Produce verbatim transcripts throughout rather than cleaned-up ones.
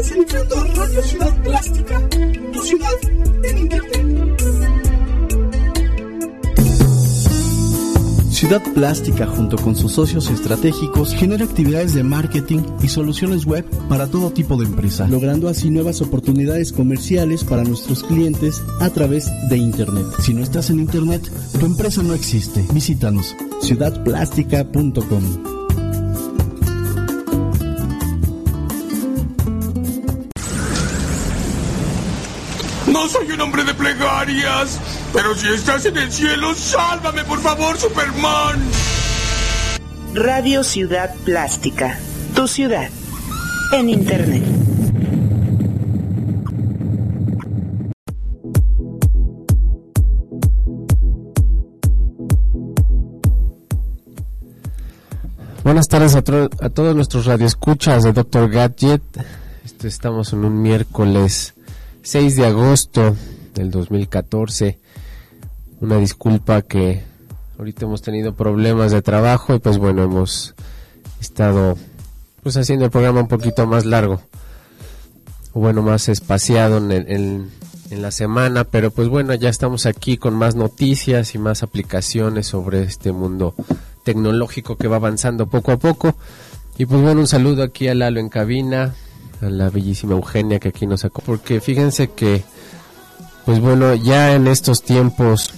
Estás entrando a Radio Ciudad Plástica, tu ciudad en internet. Ciudad Plástica, junto con sus socios estratégicos, genera actividades de marketing y soluciones web para todo tipo de empresa, logrando así nuevas oportunidades comerciales para nuestros clientes a través de Internet. Si no estás en Internet, tu empresa no existe. Visítanos, ciudad plástica punto com. No soy un hombre de plegarias, pero si estás en el cielo, sálvame, por favor, Superman. Radio Ciudad Plástica, tu ciudad en Internet. Buenas tardes a, tro- a todos nuestros radioescuchas de Doctor Gadget. Este, estamos en un miércoles seis de agosto del dos mil catorce. Una disculpa que ahorita hemos tenido problemas de trabajo y pues bueno, hemos estado pues haciendo el programa un poquito más largo, o bueno, más espaciado en, el, en, en la semana, pero pues bueno, ya estamos aquí con más noticias y más aplicaciones sobre este mundo tecnológico que va avanzando poco a poco. Y pues bueno, un saludo aquí a Lalo en cabina, a la bellísima Eugenia que aquí nos sacó, porque fíjense que pues bueno, ya en estos tiempos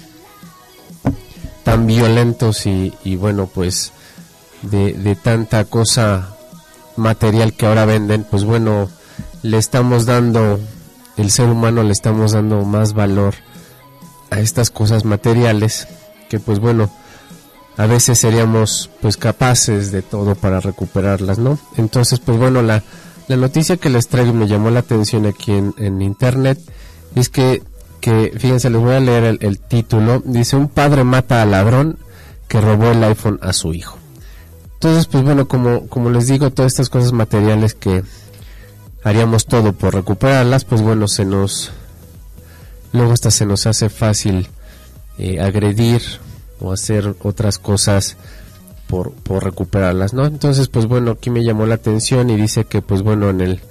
tan violentos y, y bueno, pues de, de tanta cosa material que ahora venden, pues bueno, le estamos dando, el ser humano le estamos dando más valor a estas cosas materiales, que pues bueno, a veces seríamos pues capaces de todo para recuperarlas, ¿no? Entonces pues bueno, la La noticia que les traigo, me llamó la atención aquí en, en internet, es que, que, fíjense, les voy a leer el, el título. Dice: un padre mata al ladrón que robó el iPhone a su hijo. Entonces, pues bueno, como, como les digo, todas estas cosas materiales que haríamos todo por recuperarlas, pues bueno, se nos, luego hasta se nos hace fácil eh, agredir o hacer otras cosas Por, por recuperarlas, ¿no? Entonces, pues bueno, aquí me llamó la atención y dice que, pues bueno, en el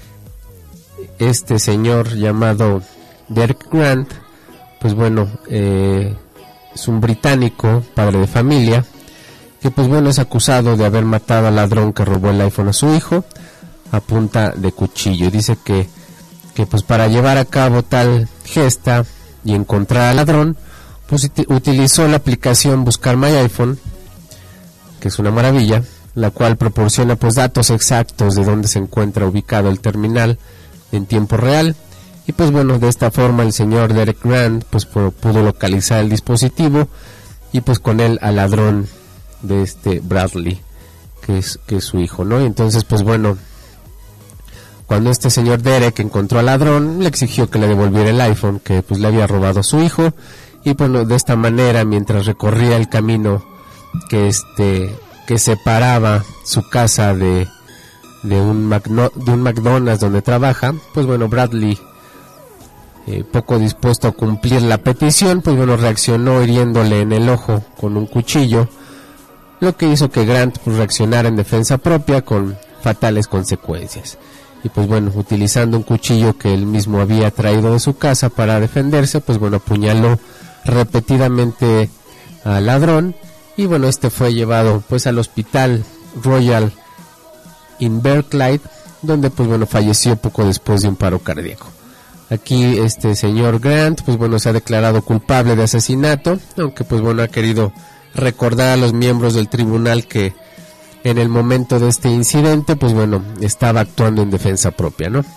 este señor llamado Derek Grant, pues bueno, eh, es un británico, padre de familia, que pues bueno, es acusado de haber matado al ladrón que robó el iPhone a su hijo a punta de cuchillo. Dice que, que pues para llevar a cabo tal gesta y encontrar al ladrón, pues it- utilizó la aplicación Buscar My iPhone, que es una maravilla, la cual proporciona pues datos exactos de dónde se encuentra ubicado el terminal en tiempo real. Y pues bueno, de esta forma el señor Derek Grant pues pudo localizar el dispositivo y pues con él al ladrón de este Bradley, que es, que es su hijo, ¿no? Y entonces pues bueno, cuando este señor Derek encontró al ladrón, le exigió que le devolviera el iPhone que pues le había robado a su hijo. Y bueno, de esta manera, mientras recorría el camino que este que separaba su casa de de un Magno, de un McDonald's donde trabaja, pues bueno, Bradley, eh, poco dispuesto a cumplir la petición, pues bueno, reaccionó hiriéndole en el ojo con un cuchillo, lo que hizo que Grant pues reaccionara en defensa propia con fatales consecuencias. Y pues bueno, utilizando un cuchillo que él mismo había traído de su casa para defenderse, pues bueno, apuñaló repetidamente al ladrón. Y bueno, este fue llevado pues al hospital Royal in Berkeley, donde pues bueno, falleció poco después de un paro cardíaco. Aquí este señor Grant pues bueno, se ha declarado culpable de asesinato, aunque pues bueno, ha querido recordar a los miembros del tribunal que en el momento de este incidente pues bueno, estaba actuando en defensa propia, ¿no?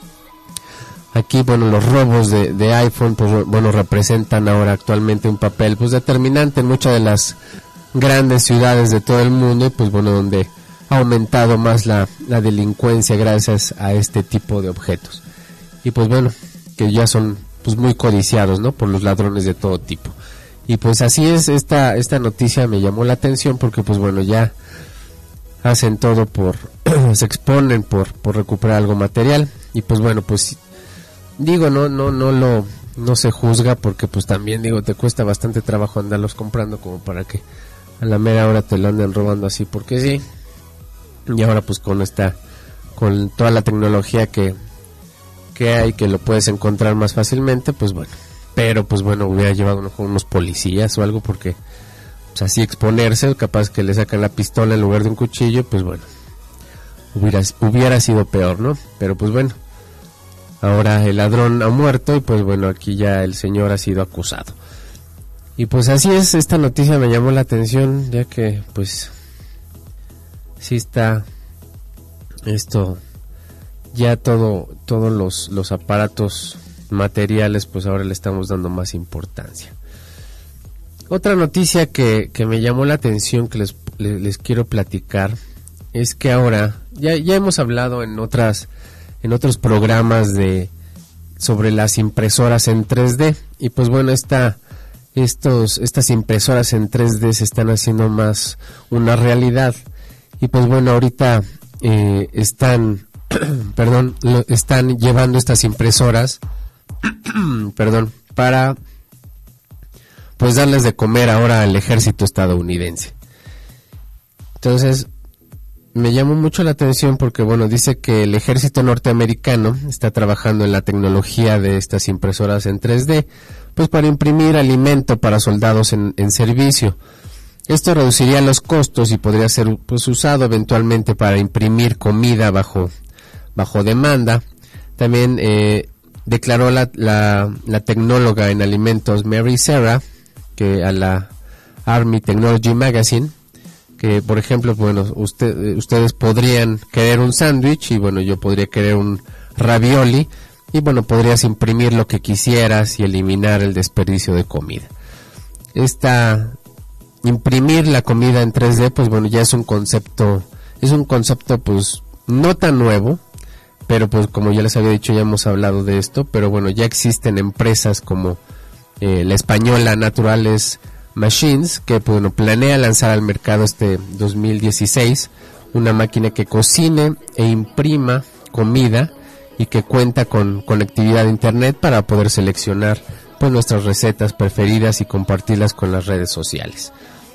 Aquí, bueno, los robos de, de iPhone pues bueno, representan ahora actualmente un papel pues determinante en muchas de las grandes ciudades de todo el mundo, pues bueno, donde ha aumentado más la, la delincuencia gracias a este tipo de objetos. Y pues bueno, que ya son pues muy codiciados, ¿no? Por los ladrones de todo tipo. Y pues así es, esta esta noticia me llamó la atención porque pues bueno, ya hacen todo por se exponen por por recuperar algo material. Y pues bueno, pues digo, no no no lo no se juzga, porque pues también digo, te cuesta bastante trabajo andarlos comprando como para que a la mera hora te lo anden robando así porque sí. Y ahora pues con esta con toda la tecnología que, que hay, que lo puedes encontrar más fácilmente, pues bueno, pero pues bueno, hubiera llevado uno con unos policías o algo, porque pues así exponerse, capaz que le sacan la pistola en lugar de un cuchillo, pues bueno, hubiera, hubiera sido peor, ¿no? Pero pues bueno, ahora el ladrón ha muerto y pues bueno, aquí ya el señor ha sido acusado. Y pues así es, esta noticia me llamó la atención, ya que pues sí está esto, ya todo, todos los, los aparatos materiales, pues ahora le estamos dando más importancia. Otra noticia que, que me llamó la atención, que les, les, les quiero platicar, es que ahora, ya, ya hemos hablado en otras, en otros programas de, sobre las impresoras en tres D, y pues bueno, esta, estos, estas impresoras en tres D se están haciendo más una realidad, y pues bueno, ahorita eh, están, perdón, lo, están llevando estas impresoras, perdón, para pues darles de comer ahora al ejército estadounidense. Entonces, me llamó mucho la atención porque, bueno, dice que el ejército norteamericano está trabajando en la tecnología de estas impresoras en tres D, pues para imprimir alimento para soldados en, en servicio. Esto reduciría los costos y podría ser pues usado eventualmente para imprimir comida bajo, bajo demanda. También eh, declaró la, la, la tecnóloga en alimentos Mary Serra, que a la Army Technology Magazine, que por ejemplo, bueno, usted, ustedes podrían querer un sándwich y bueno, yo podría querer un ravioli y bueno, podrías imprimir lo que quisieras y eliminar el desperdicio de comida. Esta, imprimir la comida en tres D, pues bueno, ya es un concepto, es un concepto pues no tan nuevo, pero pues como ya les había dicho, ya hemos hablado de esto, pero bueno, ya existen empresas como eh, la española Naturales Machines, que bueno, planea lanzar al mercado este dos mil dieciséis una máquina que cocine e imprima comida y que cuenta con conectividad a internet para poder seleccionar pues nuestras recetas preferidas y compartirlas con las redes sociales.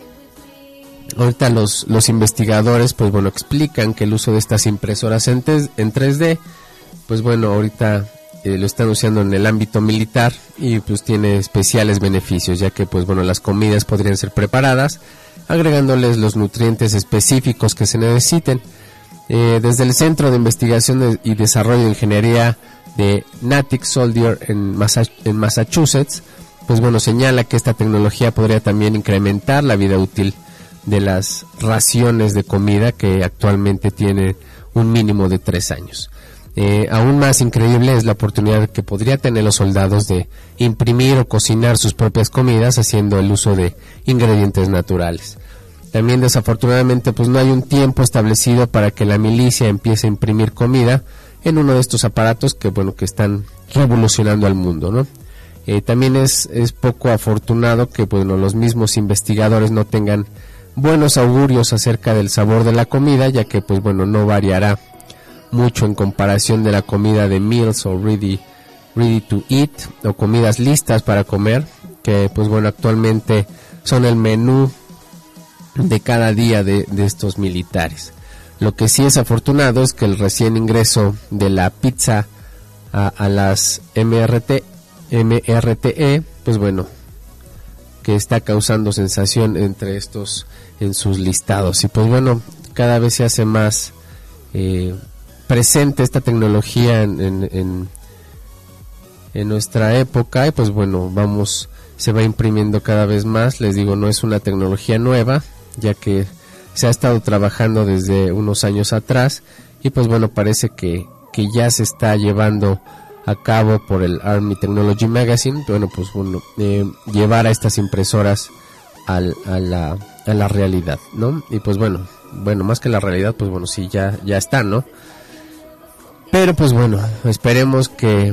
Ahorita los, los investigadores pues bueno explican que el uso de estas impresoras en, te, en tres D pues bueno ahorita eh, lo están usando en el ámbito militar y pues tiene especiales beneficios, ya que pues bueno las comidas podrían ser preparadas agregándoles los nutrientes específicos que se necesiten. Eh, desde el Centro de Investigación de, y Desarrollo de Ingeniería de Natick Soldier en, Massa- en Massachusetts pues bueno señala que esta tecnología podría también incrementar la vida útil de las raciones de comida, que actualmente tienen un mínimo de tres años. Eh, aún más increíble es la oportunidad que podría tener los soldados de imprimir o cocinar sus propias comidas haciendo el uso de ingredientes naturales. También desafortunadamente pues no hay un tiempo establecido para que la milicia empiece a imprimir comida en uno de estos aparatos que bueno que están revolucionando al mundo, ¿no? Eh, también es, es poco afortunado que bueno los mismos investigadores no tengan buenos augurios acerca del sabor de la comida, ya que pues bueno no variará mucho en comparación de la comida de meals o ready, ready to eat o comidas listas para comer, que pues bueno actualmente son el menú de cada día de, de estos militares. Lo que sí es afortunado es que el recién ingreso de la pizza a, a las M R T, M R T E, pues bueno, que está causando sensación entre estos en sus listados. Y pues bueno, cada vez se hace más eh, presente esta tecnología en, en, en, en nuestra época y pues bueno, vamos, se va imprimiendo cada vez más. Les digo, no es una tecnología nueva, ya que se ha estado trabajando desde unos años atrás y pues bueno, parece que, que ya se está llevando a cabo por el Army Technology Magazine. Bueno, pues bueno, eh, llevar a estas impresoras al, a la a la realidad, ¿no? Y pues bueno, bueno, más que la realidad, pues bueno, sí, ya, ya está, ¿no? Pero pues bueno, esperemos que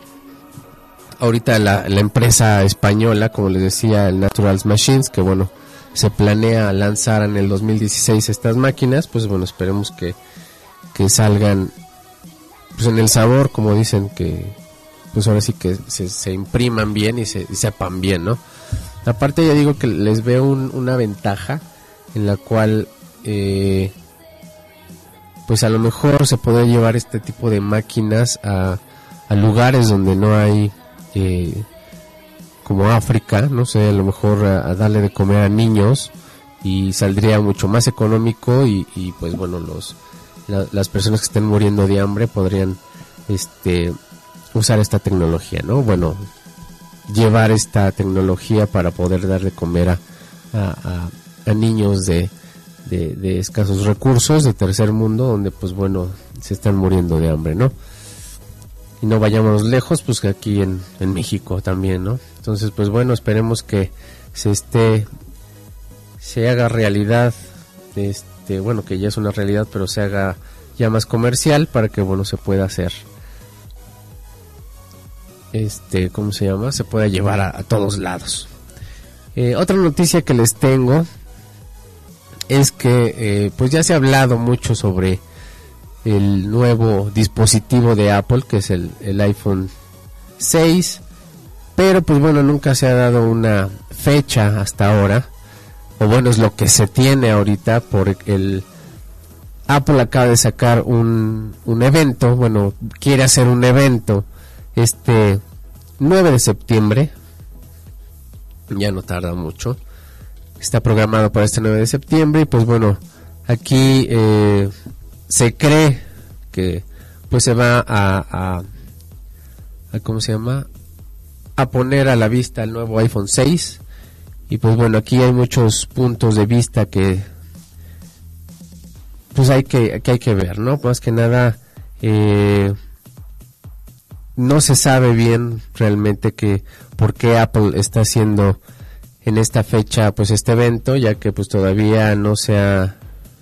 ahorita la, la empresa española, como les decía, el Naturals Machines, que bueno, se planea lanzar en el dos mil dieciséis estas máquinas, pues bueno, esperemos que, que salgan pues en el sabor, como dicen, que pues ahora sí que se, se impriman bien y se y sepan bien, ¿no? Aparte, ya digo que les veo un, una ventaja en la cual eh, pues a lo mejor se podría llevar este tipo de máquinas a, a lugares donde no hay, eh, como África, no sé, a lo mejor a, a darle de comer a niños, y saldría mucho más económico, y, y pues bueno, los la, las personas que estén muriendo de hambre podrían este usar esta tecnología, ¿no? Bueno, llevar esta tecnología para poder dar de comer a, a, a, a niños de, de, de escasos recursos, de tercer mundo, donde pues bueno, se están muriendo de hambre, ¿no? Y no vayamos lejos, pues que aquí en, en México también, ¿no? Entonces pues bueno, esperemos que se esté, se haga realidad, este, bueno, que ya es una realidad, pero se haga ya más comercial para que bueno, se pueda hacer, este, ¿cómo se llama? Se pueda llevar a, a todos lados. Eh, otra noticia que les tengo es que eh, pues ya se ha hablado mucho sobre el nuevo dispositivo de Apple, que es el, el iPhone seis, pero pues bueno, nunca se ha dado una fecha hasta ahora, o bueno, es lo que se tiene ahorita, porque el Apple acaba de sacar un, un evento, bueno, quiere hacer un evento este nueve de septiembre, ya no tarda mucho, está programado para este nueve de septiembre, y pues bueno, aquí eh, se cree que pues se va a, a, a ¿cómo se llama? A poner a la vista el nuevo iPhone seis, y pues bueno, aquí hay muchos puntos de vista que pues hay que, que hay que ver, ¿no? Más que nada, eh, no se sabe bien realmente que por qué Apple está haciendo en esta fecha pues este evento, ya que pues todavía no se ha,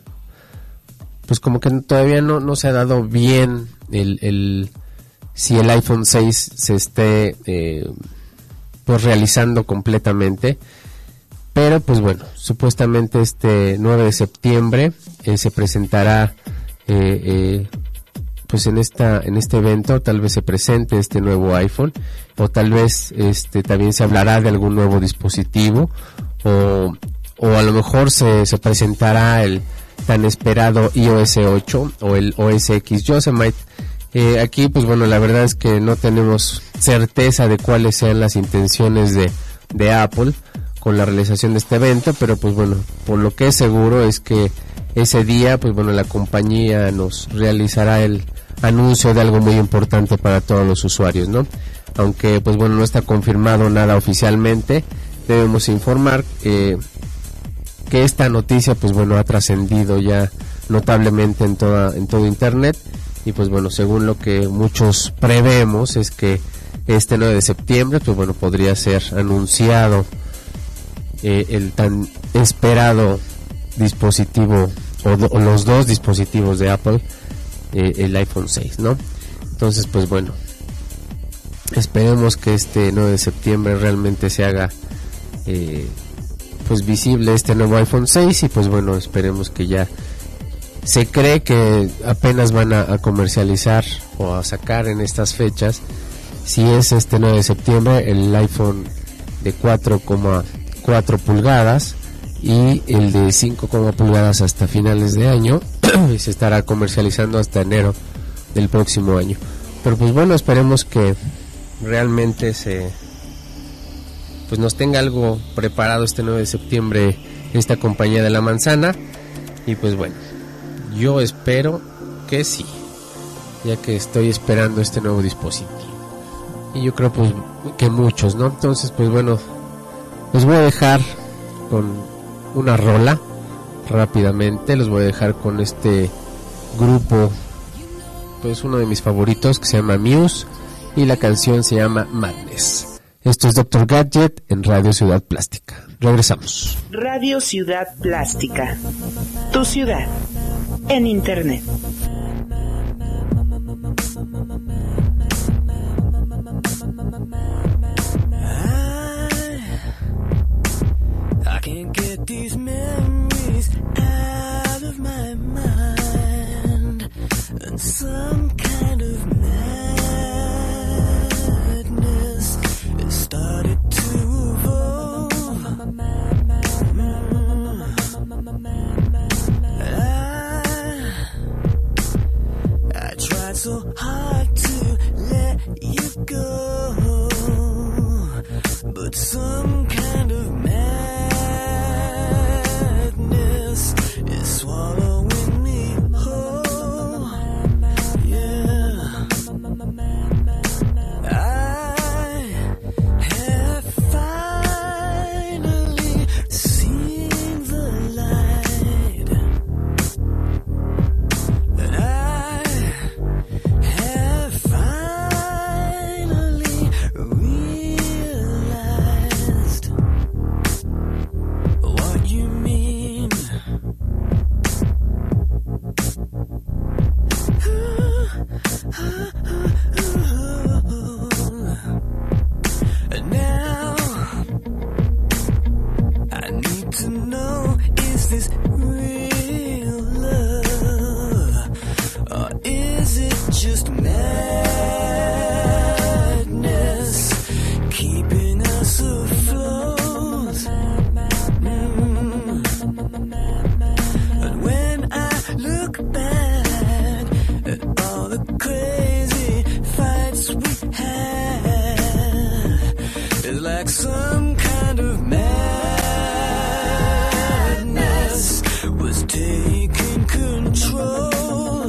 pues como que todavía no, no se ha dado bien el, el si el iPhone seis se esté eh, pues realizando completamente, pero pues bueno, supuestamente este nueve de septiembre eh, se presentará eh, eh, pues en esta en este evento, tal vez se presente este nuevo iPhone, o tal vez este también se hablará de algún nuevo dispositivo, o, o a lo mejor se, se presentará el tan esperado i O S ocho o el O S X Yosemite. Eh, aquí pues bueno, la verdad es que no tenemos certeza de cuáles sean las intenciones de, de Apple con la realización de este evento, pero pues bueno, por lo que es seguro es que ese día pues bueno, la compañía nos realizará el anuncio de algo muy importante para todos los usuarios, ¿no? Aunque pues bueno, no está confirmado nada oficialmente, debemos informar eh, que esta noticia pues bueno, ha trascendido ya notablemente en toda en todo internet, y pues bueno, según lo que muchos prevemos es que este nueve de septiembre pues bueno, podría ser anunciado eh, el tan esperado dispositivo, o, do, o los dos dispositivos de Apple, eh, el iPhone seis, ¿no? Entonces pues bueno, esperemos que este nueve de septiembre realmente se haga eh, pues visible este nuevo iPhone seis, y pues bueno, esperemos que ya se cree que apenas van a, a comercializar o a sacar en estas fechas, si es este nueve de septiembre, el iPhone de cuatro coma cuatro pulgadas y el de cinco pulgadas hasta finales de año, y se estará comercializando hasta enero del próximo año. Pero pues bueno, esperemos que realmente se pues nos tenga algo preparado este nueve de septiembre esta compañía de la manzana, y pues bueno, yo espero que sí, ya que estoy esperando este nuevo dispositivo, y yo creo pues que muchos, ¿no? Entonces pues bueno, los voy a dejar con una rola rápidamente, los voy a dejar con este grupo, pues uno de mis favoritos, que se llama Muse, y la canción se llama Madness. Esto es Doctor Gadget en Radio Ciudad Plástica. Regresamos. Radio Ciudad Plástica, tu ciudad en internet. I can't get these memories out of my mind, and some kind of madness it started to evolve. Mm. I so hard to let you go, but some kind of madness is swallowing me whole. Yeah, I have finally seen the light, and I have finally realized what you mean. And now I need to know, is this real love, or is it just madness keeping us afloat? Mm. And when I look back at all the crazy fights we had, it's like some kind of madness was taking control.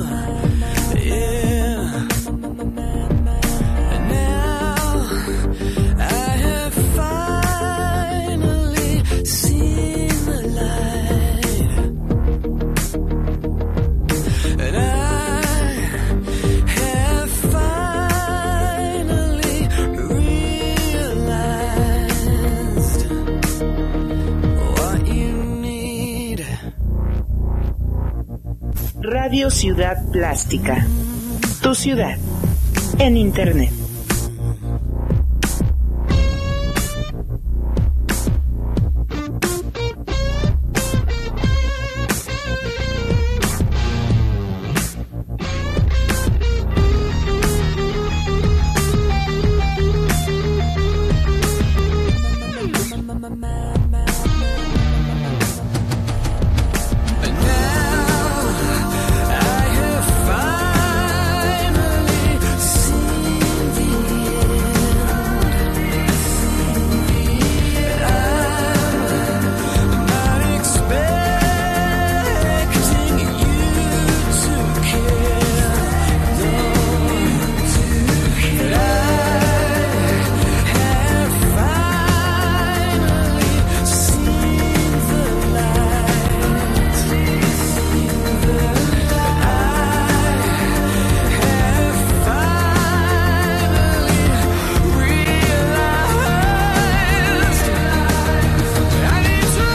Yeah. And now I have finally seen the light, and I have finally realized what you need. Radio Ciudad Plástica. Tu ciudad. En Internet. And now I have finally seen the end. And I'm not expecting you to care, no. But I have finally seen the light. And I have finally realized I need to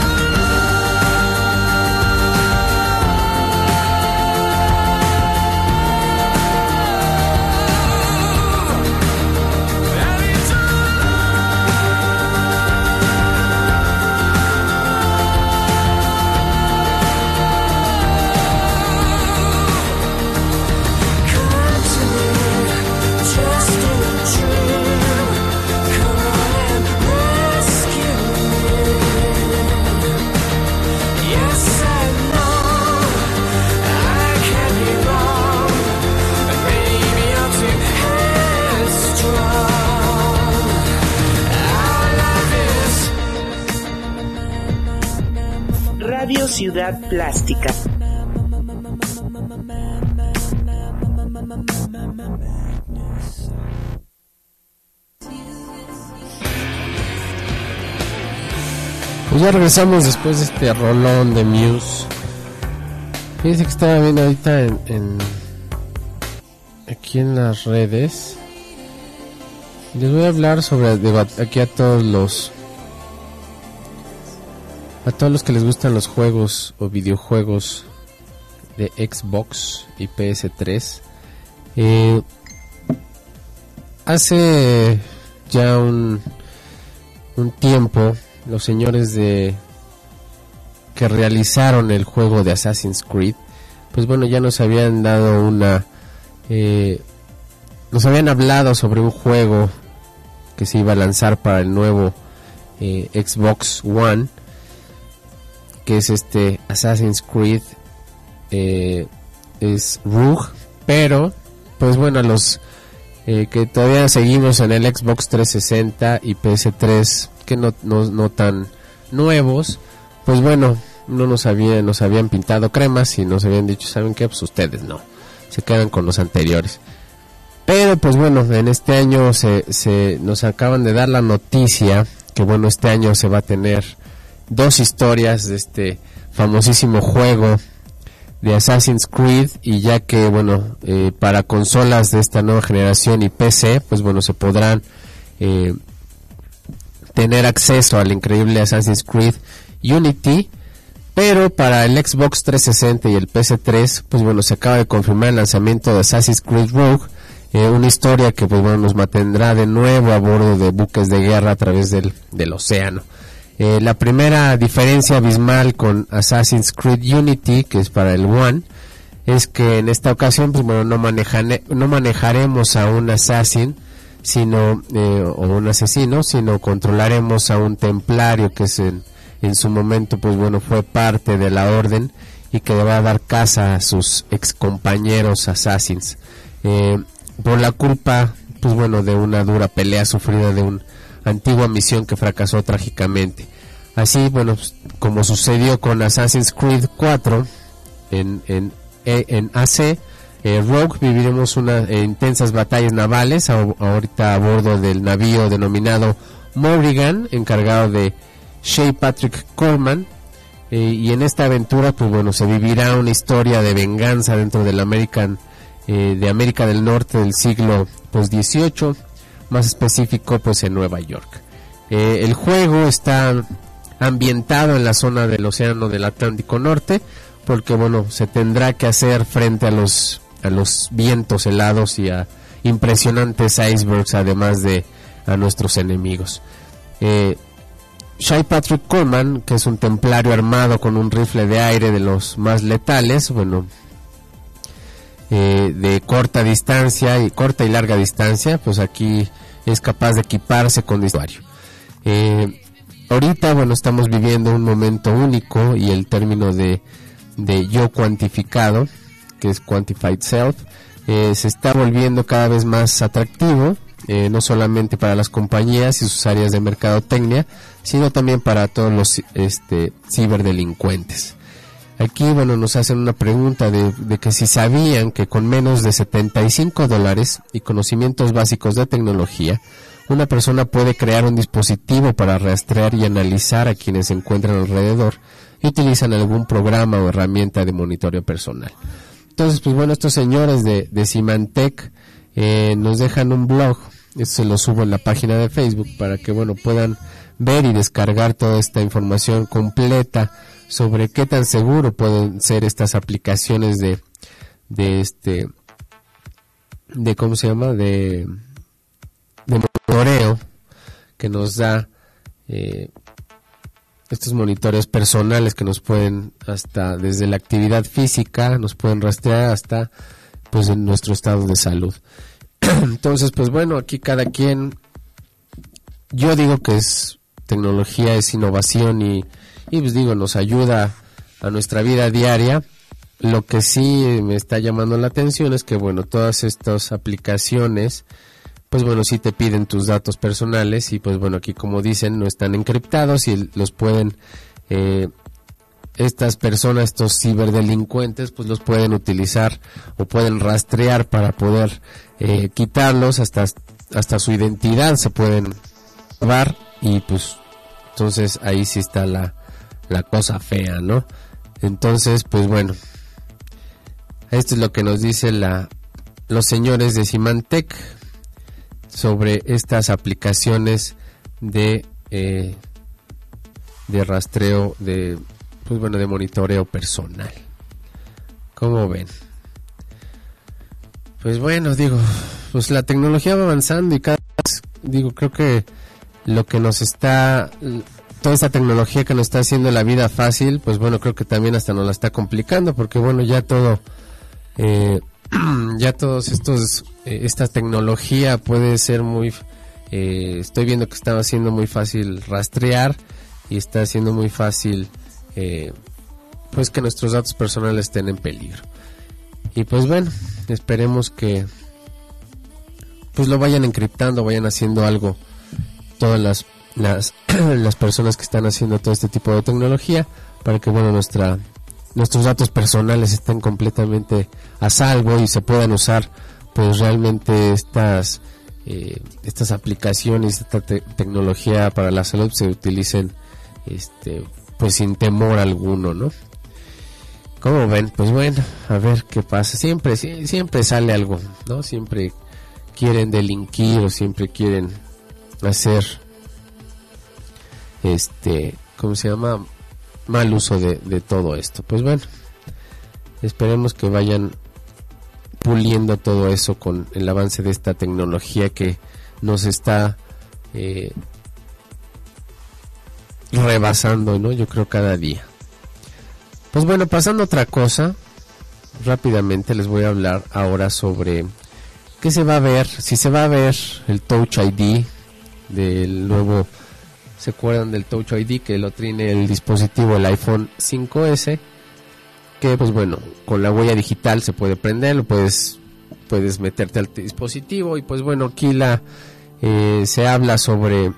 Radio Ciudad Plástica. Pues ya regresamos después de este rolón de Muse. Fíjense que estaba viendo ahorita en, en aquí en las redes. Les voy a hablar sobre debat- aquí a todos los a todos los que les gustan los juegos o videojuegos de Xbox y P S tres. Eh, hace ya un un tiempo los señores de que realizaron el juego de Assassin's Creed, pues bueno, ya nos habían dado una eh, nos habían hablado sobre un juego que se iba a lanzar para el nuevo eh, Xbox One, que es este Assassin's Creed, eh, es Rogue, pero pues bueno, a los eh, que todavía seguimos en el Xbox trescientos sesenta y P S tres, que no, no, no tan nuevos, pues bueno, no nos habían, nos habían pintado cremas y nos habían dicho, ¿saben qué? Pues ustedes no, se quedan con los anteriores. Pero pues bueno, en este año se, se nos acaban de dar la noticia que bueno, este año se va a tener dos historias de este famosísimo juego de Assassin's Creed, y ya que bueno, eh, para consolas de esta nueva generación y P C, pues bueno, se podrán eh, tener acceso al increíble Assassin's Creed Unity, pero para el Xbox trescientos sesenta y el P S tres, pues bueno, se acaba de confirmar el lanzamiento de Assassin's Creed Rogue, eh, una historia que pues bueno, nos mantendrá de nuevo a bordo de buques de guerra a través del, del océano. Eh, la primera diferencia abismal con Assassin's Creed Unity, que es para el One, es que en esta ocasión pues bueno, no, manejane, no manejaremos a un assassin, sino eh, o un asesino, sino controlaremos a un templario que es en, en su momento pues bueno fue parte de la orden y que va a dar caza a sus ex compañeros assassins, eh, por la culpa pues bueno de una dura pelea sufrida de una antigua misión que fracasó trágicamente. Así bueno, pues, como sucedió con Assassin's Creed cuatro en en, en A C, Eh, Rogue, viviremos unas eh, intensas batallas navales a, ahorita a bordo del navío denominado Morrigan, encargado de Shay Patrick Coleman, eh, y en esta aventura pues bueno se vivirá una historia de venganza dentro del American eh, de América del Norte del siglo pues dieciocho, más específico pues en Nueva York. Eh, el juego está ambientado en la zona del océano del Atlántico Norte, porque bueno se tendrá que hacer frente a los a los vientos helados y a impresionantes icebergs, además de a nuestros enemigos. Eh, Shay Patrick Coleman, que es un templario armado con un rifle de aire de los más letales, bueno, eh, de corta distancia y corta y larga distancia, pues aquí es capaz de equiparse con distario. Eh, ahorita, bueno, estamos viviendo un momento único, y el término de de yo cuantificado, que es Quantified Self, eh, se está volviendo cada vez más atractivo, eh, no solamente para las compañías y sus áreas de mercadotecnia, sino también para todos los este, ciberdelincuentes. Aquí, bueno, nos hacen una pregunta de, de que si sabían que con menos de setenta y cinco dólares y conocimientos básicos de tecnología, una persona puede crear un dispositivo para rastrear y analizar a quienes se encuentran alrededor y utilizan algún programa o herramienta de monitoreo personal. Entonces, pues bueno, estos señores de, de Symantec eh, nos dejan un blog, esto se lo subo en la página de Facebook para que, bueno, puedan ver y descargar toda esta información completa sobre qué tan seguro pueden ser estas aplicaciones de, de este, de cómo se llama, de, de monitoreo que nos da, eh, estos monitores personales que nos pueden, hasta desde la actividad física, nos pueden rastrear hasta pues en nuestro estado de salud. Entonces, pues bueno, aquí cada quien, yo digo que es tecnología, es innovación y, y pues digo, nos ayuda a nuestra vida diaria. Lo que sí me está llamando la atención es que, bueno, todas estas aplicaciones, pues bueno, sí te piden tus datos personales y pues bueno, aquí como dicen, no están encriptados y los pueden, eh, estas personas, estos ciberdelincuentes, pues los pueden utilizar o pueden rastrear para poder eh, quitarlos, hasta, hasta su identidad se pueden robar, y pues entonces ahí sí está la, la cosa fea, ¿no? Entonces, pues bueno, esto es lo que nos dice la, los señores de Symantec sobre estas aplicaciones de eh, de rastreo, de pues bueno, de monitoreo personal. ¿Cómo ven? Pues bueno, digo, pues la tecnología va avanzando y cada vez, digo, creo que lo que nos está, toda esta tecnología que nos está haciendo la vida fácil, pues bueno, creo que también hasta nos la está complicando, porque bueno, ya todo eh, ya todos estos eh, esta tecnología puede ser muy eh, estoy viendo que está haciendo muy fácil rastrear y está haciendo muy fácil eh, pues que nuestros datos personales estén en peligro. Y pues bueno, esperemos que pues lo vayan encriptando, vayan haciendo algo, todas las las las personas que están haciendo todo este tipo de tecnología, para que bueno nuestra nuestros datos personales estén completamente a salvo y se puedan usar pues realmente estas eh, estas aplicaciones, esta te- tecnología para la salud se utilicen este pues sin temor alguno, ¿no? ¿Cómo ven? Pues bueno, a ver qué pasa. Siempre sie- siempre sale algo, ¿no? Siempre quieren delinquir o siempre quieren hacer este, ¿cómo se llama? Mal uso de, de todo esto. Pues bueno, esperemos que vayan puliendo todo eso con el avance de esta tecnología que nos está eh, rebasando, ¿no? Yo creo cada día. Pues bueno, pasando a otra cosa, rápidamente les voy a hablar ahora sobre qué se va a ver, si se va a ver el Touch I D del nuevo. ¿Se acuerdan del Touch I D que lo tiene el dispositivo, el iPhone cinco ese? Que pues bueno, con la huella digital se puede prender, lo puedes puedes meterte al dispositivo y pues bueno, aquí la eh, se habla sobre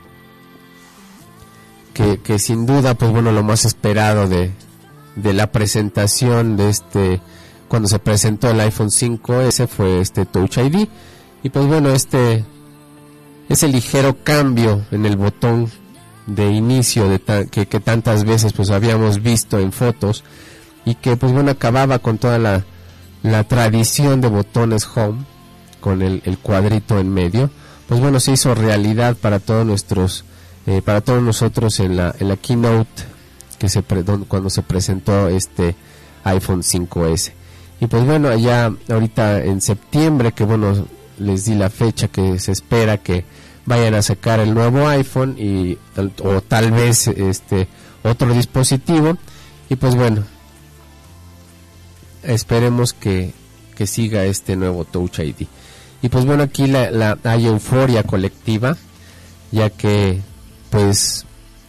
que, que sin duda pues bueno, lo más esperado de, de la presentación de este, cuando se presentó el iPhone cinco ese fue este Touch I D y pues bueno, este ese ligero cambio en el botón de inicio de ta- que, que tantas veces pues habíamos visto en fotos y que pues bueno acababa con toda la, la tradición de botones home con el, el cuadrito en medio, pues bueno se hizo realidad para todos nuestros eh, para todos nosotros en la en la keynote que se pre- don, cuando se presentó este iPhone cinco ese y pues bueno allá ahorita en septiembre que bueno les di la fecha que se espera que vayan a sacar el nuevo iPhone y o tal vez este otro dispositivo y pues bueno esperemos que, que siga este nuevo Touch I D y pues bueno aquí la, la hay euforia colectiva ya que pues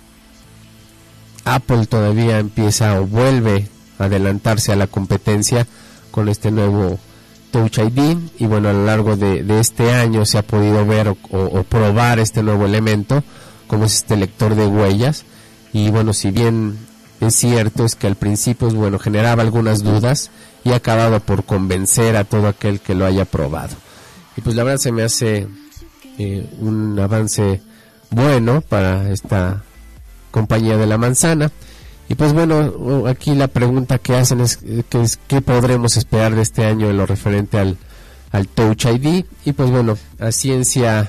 Apple todavía empieza o vuelve a adelantarse a la competencia con este nuevo Touch I D y bueno a lo largo de, de este año se ha podido ver o, o, o probar este nuevo elemento como es este lector de huellas y bueno si bien es cierto es que al principio pues, bueno generaba algunas dudas y ha acabado por convencer a todo aquel que lo haya probado y pues la verdad se me hace eh, un avance bueno para esta compañía de la manzana. Y pues bueno, aquí la pregunta que hacen es que es qué podremos esperar de este año en lo referente al, al Touch I D. Y pues bueno, a ciencia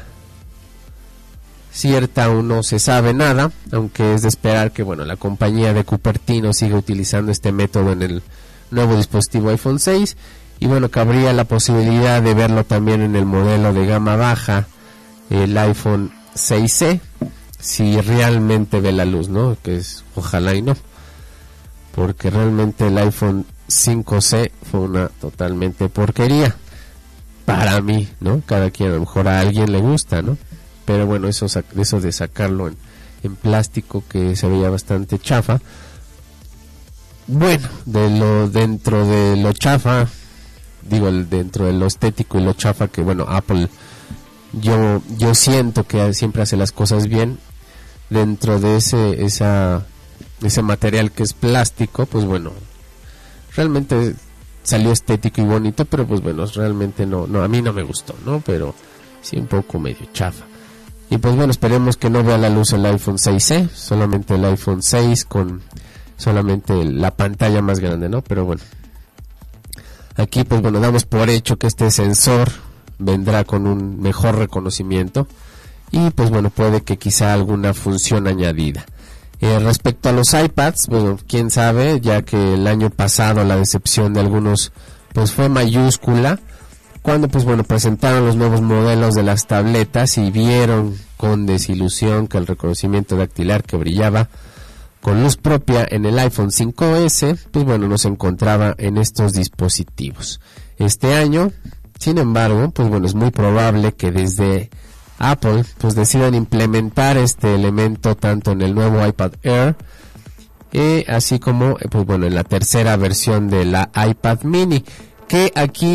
cierta aún no se sabe nada, aunque es de esperar que bueno la compañía de Cupertino siga utilizando este método en el nuevo dispositivo iPhone seis. Y bueno, cabría la posibilidad de verlo también en el modelo de gama baja, el iPhone seis ce. Si realmente ve la luz, ¿no? Que es, ojalá y no. Porque realmente el iPhone cinco ce fue una totalmente porquería. Para mí, ¿no? Cada quien, a lo mejor a alguien le gusta, ¿no? Pero bueno, eso, eso de sacarlo en, en plástico que se veía bastante chafa. Bueno, de lo dentro de lo chafa, digo, el, dentro de lo estético y lo chafa que, bueno, Apple, yo, yo siento que siempre hace las cosas bien. Dentro de ese esa ese material que es plástico, pues bueno, realmente salió estético y bonito, pero pues bueno, realmente no no a mí no me gustó, ¿no? Pero sí un poco medio chafa. Y pues bueno, esperemos que no vea la luz el iPhone seis ce, solamente el iPhone seis con solamente la pantalla más grande, ¿no? Pero bueno, aquí pues bueno, damos por hecho que este sensor vendrá con un mejor reconocimiento. Y pues bueno, puede que quizá alguna función añadida. Eh, respecto a los iPads, bueno, quién sabe, ya que el año pasado la decepción de algunos pues fue mayúscula, cuando pues bueno, presentaron los nuevos modelos de las tabletas y vieron con desilusión que el reconocimiento dactilar que brillaba con luz propia en el iPhone cinco ese, pues bueno, no se encontraba en estos dispositivos. Este año, sin embargo, pues bueno, es muy probable que desde Apple pues decidan implementar este elemento tanto en el nuevo iPad Air eh, así como eh, pues bueno en la tercera versión de la iPad mini, que aquí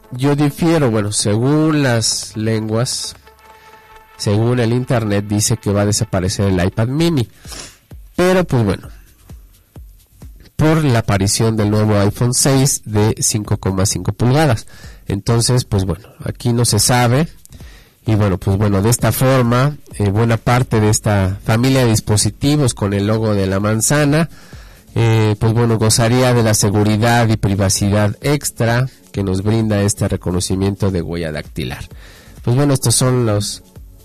yo difiero, bueno, según las lenguas, según el internet, dice que va a desaparecer el iPad mini. Pero pues bueno, por la aparición del nuevo iPhone seis de cinco coma cinco pulgadas. Entonces, pues bueno, aquí no se sabe. Y bueno, pues bueno, de esta forma, eh, buena parte de esta familia de dispositivos con el logo de la manzana, eh, pues bueno, gozaría de la seguridad y privacidad extra que nos brinda este reconocimiento de huella dactilar. Pues bueno, estos son los,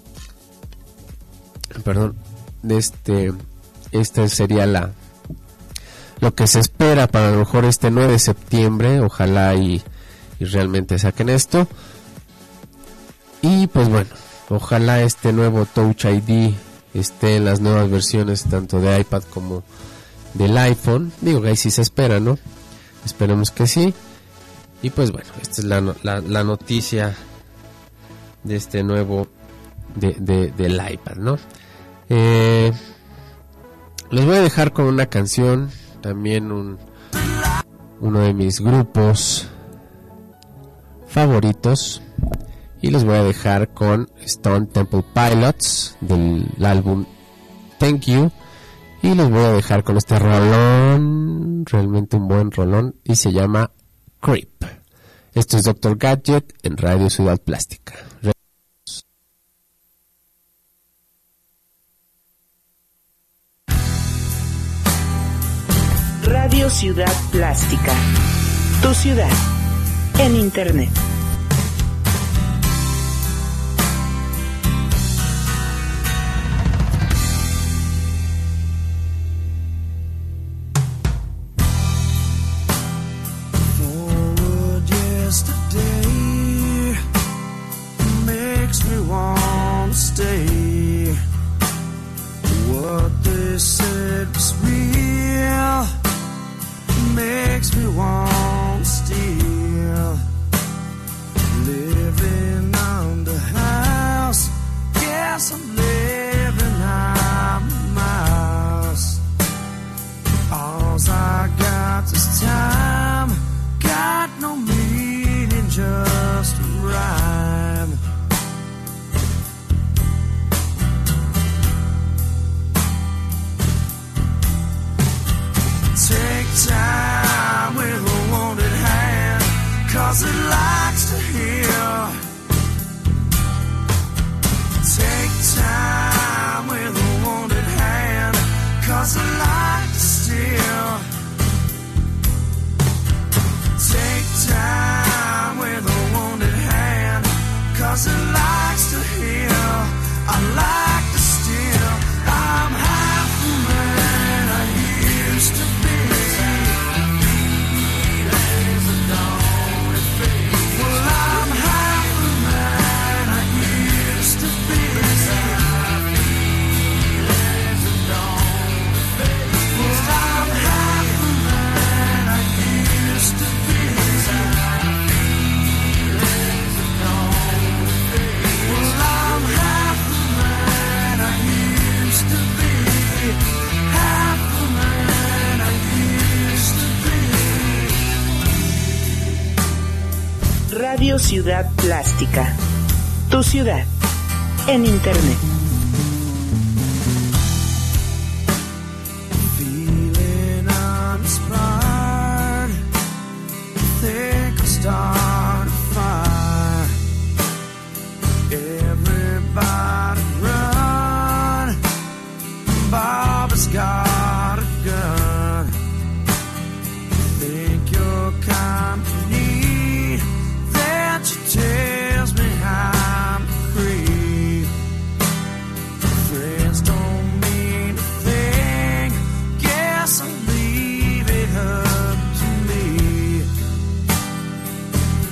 perdón, de este, esta sería la, lo que se espera para a lo mejor este nueve de septiembre, ojalá y, y realmente saquen esto. Y pues bueno, ojalá este nuevo Touch I D esté en las nuevas versiones tanto de iPad como del iPhone. Digo que ahí sí se espera, ¿no? Esperemos que sí. Y pues bueno, esta es la, la, la noticia de este nuevo de, de, del iPad, ¿no? Eh, les voy a dejar con una canción, también un uno de mis grupos favoritos. Y los voy a dejar con Stone Temple Pilots del álbum Thank You. Y los voy a dejar con este rolón, realmente un buen rolón, y se llama Creep. Esto es doctor Gadget en Radio Ciudad Plástica. Radio Ciudad Plástica. Tu ciudad en Internet. Yesterday makes me want to stay. What they said was real makes me want to steal. Living on the house, guess I'm living out my mouse. All I got is time, got no meaning, just a rhyme. Take time with a wanted hand, cause it likes to hear. Take time with a wanted hand, cause it likes to steal. Take time with a wanted hand, cause it likes to heal. I like to steal. I'm half the man I used to be. Well, I'm half the man I used to be. Well, I'm half the man I used to be. Well, I'm half the man I used to be. Half the man I used to be. Radio Ciudad Plástica. Tu ciudad en Internet. Feeling uninspired, think I'll start a fire. Everybody run, Bob has got a gun. Think you're company, that you tells me I'm free. Friends don't mean a thing, guess I'll leave it up to me.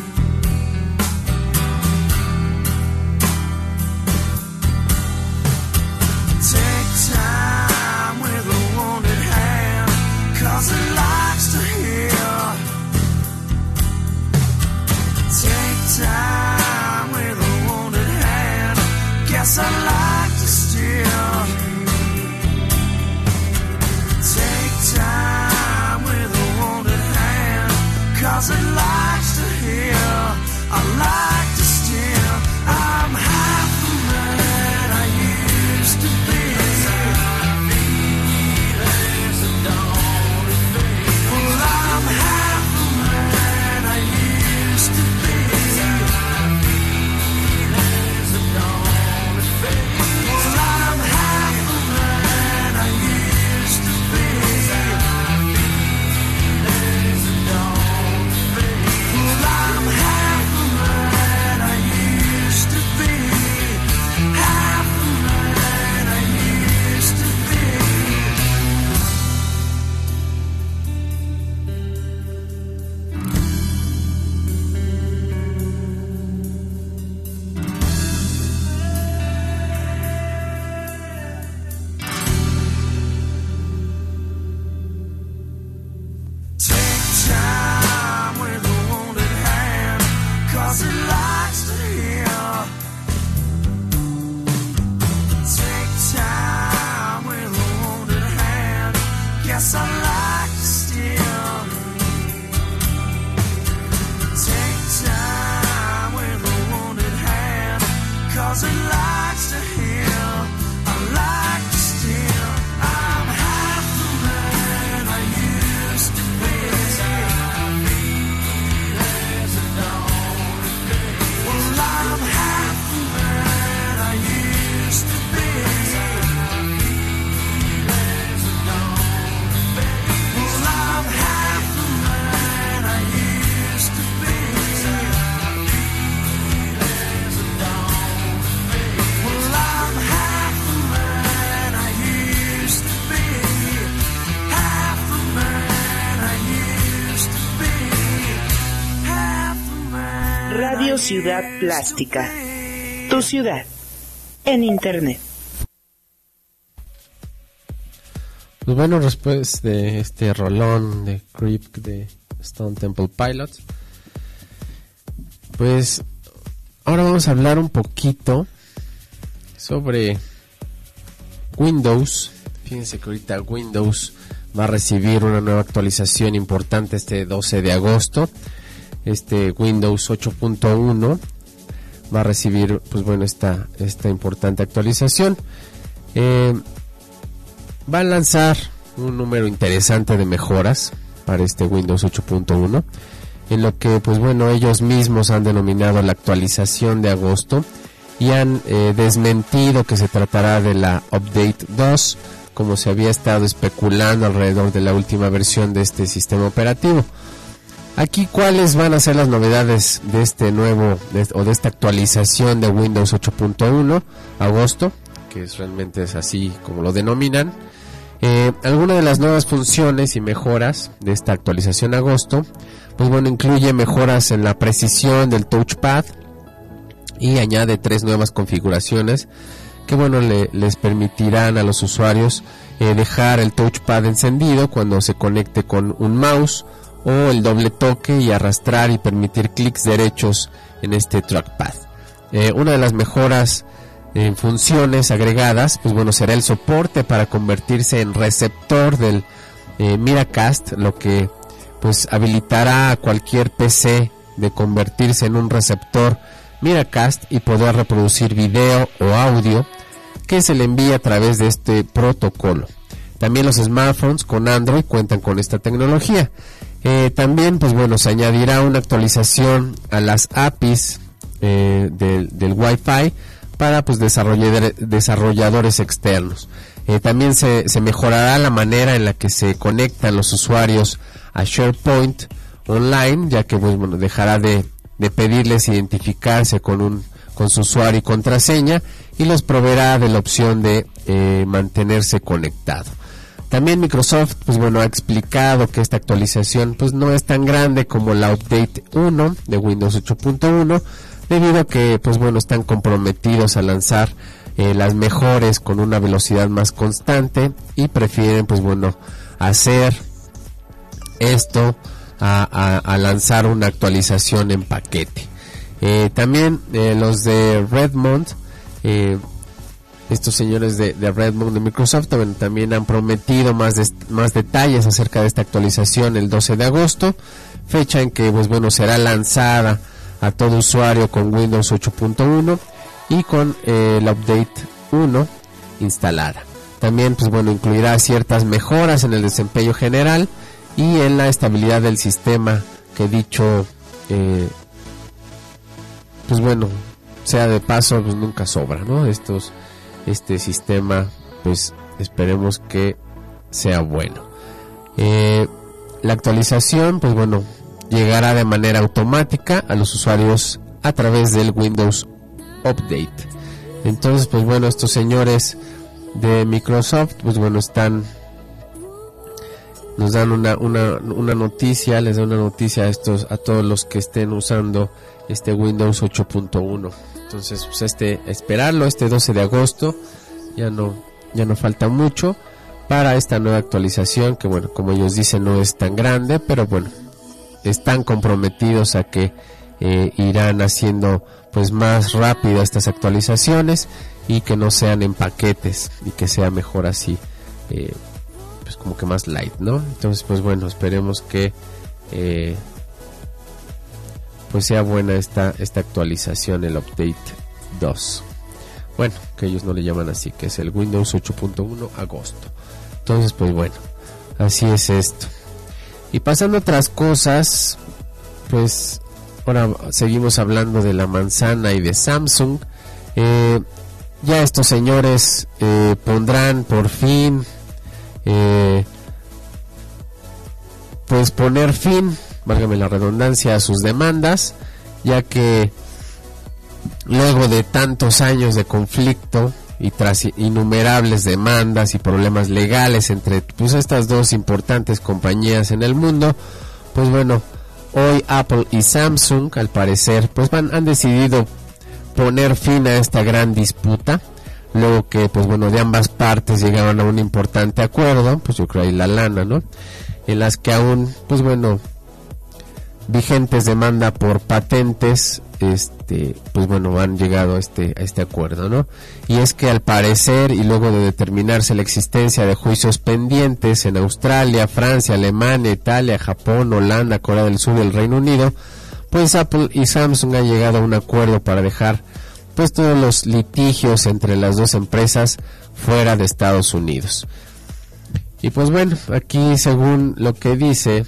Ciudad Plástica. Tu ciudad en Internet. Pues bueno, después de este rolón de Creep de Stone Temple Pilots, pues ahora vamos a hablar un poquito sobre Windows. Fíjense que ahorita Windows va a recibir una nueva actualización importante este doce de agosto. Este Windows ocho punto uno va a recibir, pues bueno, esta, esta importante actualización. Eh, va a lanzar un número interesante de mejoras para este Windows ocho punto uno, en lo que, pues bueno, ellos mismos han denominado la actualización de agosto y han eh, desmentido que se tratará de la Update dos, como se había estado especulando alrededor de la última versión de este sistema operativo. Aquí, ¿cuáles van a ser las novedades de este nuevo de, o de esta actualización de Windows ocho punto uno agosto, que es, realmente es así como lo denominan? Eh, algunas de las nuevas funciones y mejoras de esta actualización agosto, pues bueno, incluye mejoras en la precisión del touchpad y añade tres nuevas configuraciones que, bueno, le, les permitirán a los usuarios eh, dejar el touchpad encendido cuando se conecte con un mouse, o el doble toque y arrastrar y permitir clics derechos en este trackpad. Eh, una de las mejoras en funciones agregadas, pues bueno, será el soporte para convertirse en receptor del eh, Miracast, lo que pues habilitará a cualquier P C de convertirse en un receptor Miracast y poder reproducir video o audio que se le envía a través de este protocolo. También los smartphones con Android cuentan con esta tecnología. Eh, también, pues bueno, se añadirá una actualización a las A P Is eh, del, del Wi-Fi para pues desarrolladores, desarrolladores externos. Eh, también se, se mejorará la manera en la que se conectan los usuarios a SharePoint online, ya que pues bueno, dejará de, de pedirles identificarse con un con su usuario y contraseña, y los proveerá de la opción de eh, mantenerse conectado. También Microsoft, pues bueno, ha explicado que esta actualización pues no es tan grande como la Update uno de Windows ocho punto uno, debido a que pues bueno, están comprometidos a lanzar eh, las mejores con una velocidad más constante, y prefieren pues bueno hacer esto a, a, a lanzar una actualización en paquete. Eh, también eh, los de Redmond, eh, estos señores de, de Redmond de Microsoft también, también han prometido más, de, más detalles acerca de esta actualización el doce de agosto, fecha en que pues bueno será lanzada a todo usuario con Windows ocho punto uno y con eh, la Update uno instalada. También pues bueno incluirá ciertas mejoras en el desempeño general y en la estabilidad del sistema, que dicho eh, pues bueno sea de paso, pues nunca sobra, ¿no? Estos este sistema, pues esperemos que sea bueno. Eh, la actualización, pues bueno, llegará de manera automática a los usuarios a través del Windows Update. Entonces, pues bueno, estos señores de Microsoft, pues bueno, están nos dan una una una noticia, les dan una noticia a estos a todos los que estén usando este Windows ocho punto uno. Entonces, pues este esperarlo este doce de agosto, ya no ya no falta mucho para esta nueva actualización, que bueno, como ellos dicen, no es tan grande, pero bueno, están comprometidos a que eh, irán haciendo pues más rápido estas actualizaciones y que no sean en paquetes y que sea mejor así, eh, pues como que más light, ¿no? Entonces, pues bueno, esperemos que eh, pues sea buena esta esta actualización, el Update dos. Bueno, que ellos no le llaman así, que es el Windows ocho punto uno agosto. Entonces, pues bueno, así es esto. Y pasando a otras cosas, pues ahora seguimos hablando de la manzana y de Samsung. Eh, ya estos señores eh, pondrán por fin, eh, pues poner fin, válgame la redundancia, a sus demandas, ya que luego de tantos años de conflicto y tras innumerables demandas y problemas legales entre pues estas dos importantes compañías en el mundo, pues bueno, hoy Apple y Samsung, al parecer, pues van, han decidido poner fin a esta gran disputa, luego que, pues bueno, de ambas partes llegaron a un importante acuerdo, pues yo creo ahí la lana, ¿no? En las que aún, pues bueno, vigentes demanda por patentes, este, pues bueno, han llegado a este, a este acuerdo, ¿no? Y es que al parecer, y luego de determinarse la existencia de juicios pendientes en Australia, Francia, Alemania, Italia, Japón, Holanda, Corea del Sur y el Reino Unido, pues Apple y Samsung han llegado a un acuerdo para dejar pues todos los litigios entre las dos empresas fuera de Estados Unidos. Y pues bueno, aquí según lo que dice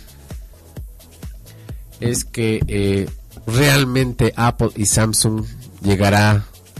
es que eh, realmente Apple y Samsung llegará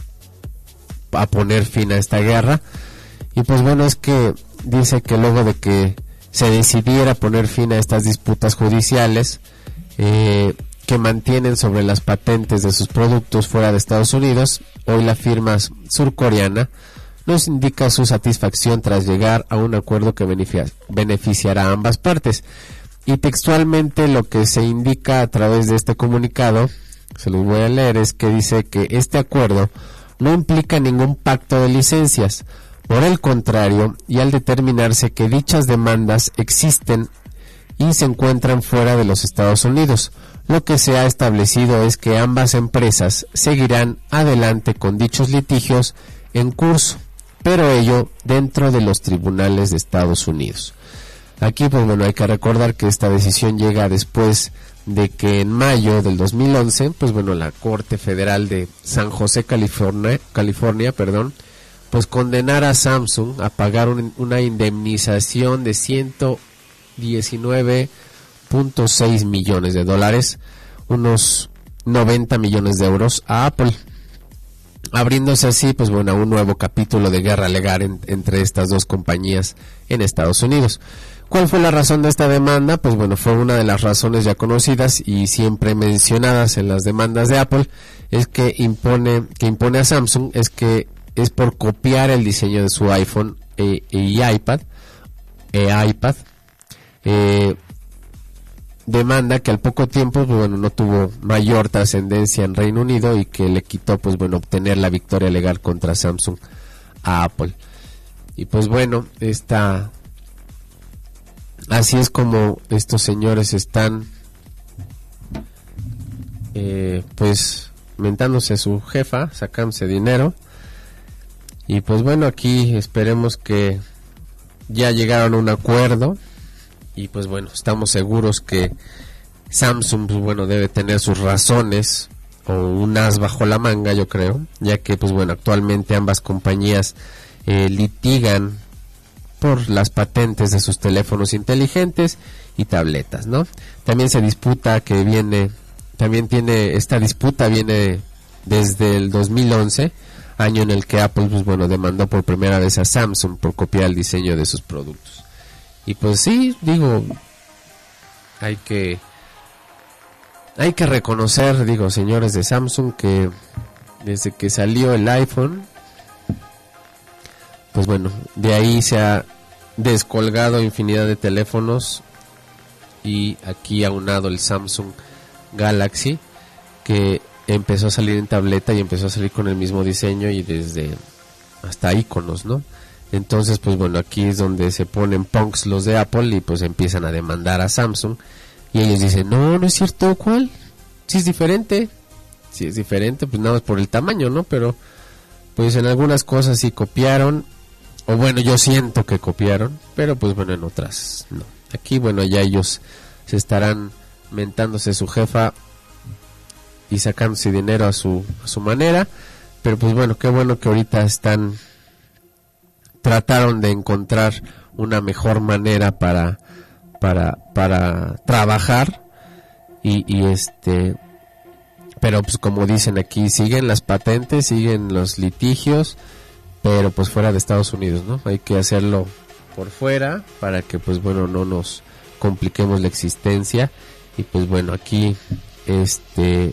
a poner fin a esta guerra. Y pues bueno, es que dice que luego de que se decidiera poner fin a estas disputas judiciales eh, que mantienen sobre las patentes de sus productos fuera de Estados Unidos, hoy la firma surcoreana nos indica su satisfacción tras llegar a un acuerdo que beneficia, beneficiará a ambas partes. Y textualmente lo que se indica a través de este comunicado, se los voy a leer, es que dice que este acuerdo no implica ningún pacto de licencias. Por el contrario, y al determinarse que dichas demandas existen y se encuentran fuera de los Estados Unidos, lo que se ha establecido es que ambas empresas seguirán adelante con dichos litigios en curso, pero ello dentro de los tribunales de Estados Unidos. Aquí, pues bueno, hay que recordar que esta decisión llega después de que en mayo del dos mil once, pues bueno, la Corte Federal de San José, California, California, perdón, pues condenara a Samsung a pagar un, una indemnización de ciento diecinueve punto seis millones de dólares, unos noventa millones de euros a Apple, abriéndose así, pues bueno, un nuevo capítulo de guerra legal en, entre estas dos compañías en Estados Unidos. ¿Cuál fue la razón de esta demanda? Pues bueno, fue una de las razones ya conocidas y siempre mencionadas en las demandas de Apple, es que impone, que impone a Samsung, es que es por copiar el diseño de su iPhone e, y iPad, e iPad, eh, demanda que al poco tiempo, pues bueno, no tuvo mayor trascendencia en Reino Unido y que le quitó, pues bueno, obtener la victoria legal contra Samsung a Apple. Y pues bueno, esta, así es como estos señores están, eh, pues, mentándose a su jefa, sacándose dinero. Y pues bueno, aquí esperemos que ya llegaron a un acuerdo. Y pues bueno, estamos seguros que Samsung, pues bueno, debe tener sus razones o un as bajo la manga, yo creo, ya que pues bueno, actualmente ambas compañías eh, litigan por las patentes de sus teléfonos inteligentes y tabletas, ¿no? También se disputa que viene, también tiene, esta disputa viene desde el dos mil once, año en el que Apple, pues bueno, demandó por primera vez a Samsung por copiar el diseño de sus productos. Y pues sí, digo, hay que hay que reconocer, digo, señores de Samsung, que desde que salió el iPhone, pues bueno, de ahí se ha descolgado infinidad de teléfonos y aquí aunado el Samsung Galaxy, que empezó a salir en tableta y empezó a salir con el mismo diseño y desde hasta iconos, ¿no? Entonces, pues bueno, aquí es donde se ponen punks los de Apple y pues empiezan a demandar a Samsung. Y ellos dicen, no, no es cierto, ¿cuál? Si es diferente. Si es diferente, pues nada más por el tamaño, ¿no? Pero, pues en algunas cosas sí copiaron. O bueno, yo siento que copiaron. Pero pues bueno, en otras no. Aquí, bueno, ya ellos se estarán mentándose su jefa y sacándose dinero a su, a su manera. Pero pues bueno, qué bueno que ahorita están... trataron de encontrar una mejor manera para para para trabajar y, y este pero pues como dicen aquí, siguen las patentes, siguen los litigios, pero pues fuera de Estados Unidos, ¿no? Hay que hacerlo por fuera para que pues bueno, no nos compliquemos la existencia. Y pues bueno, aquí este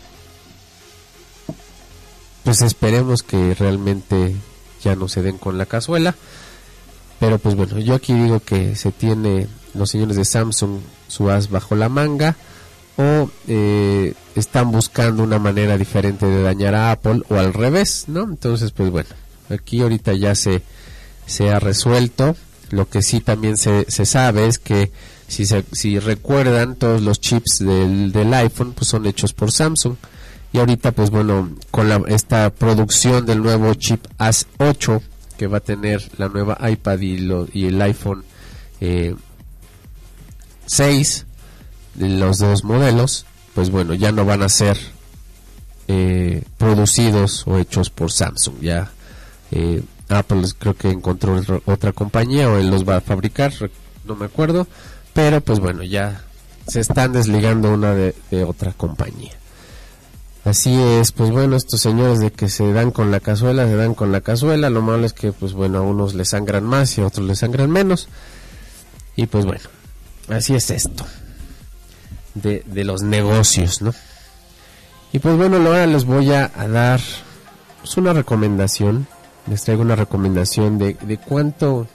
pues esperemos que realmente ya no se den con la cazuela. Pero pues bueno, yo aquí digo que se tiene los señores de Samsung su as bajo la manga o eh, están buscando una manera diferente de dañar a Apple o al revés, ¿no? Entonces, pues bueno, aquí ahorita ya se, se ha resuelto. Lo que sí también se, se sabe es que si se, si recuerdan, todos los chips del, del iPhone pues son hechos por Samsung. Y ahorita, pues bueno, con la, esta producción del nuevo chip A S ocho que va a tener la nueva iPad y, lo, y el iPhone eh, seis, los dos modelos, pues bueno, ya no van a ser eh, producidos o hechos por Samsung. Ya eh, Apple creo que encontró otra compañía o él los va a fabricar, no me acuerdo, pero pues bueno, ya se están desligando una de, de otra compañía. Así es, pues bueno, estos señores de que se dan con la cazuela, se dan con la cazuela. Lo malo es que, pues bueno, a unos les sangran más y a otros les sangran menos. Y pues bueno, así es esto de, de los negocios, ¿no? Y pues bueno, ahora les voy a, a dar pues, una recomendación. Les traigo una recomendación de, de cuánto,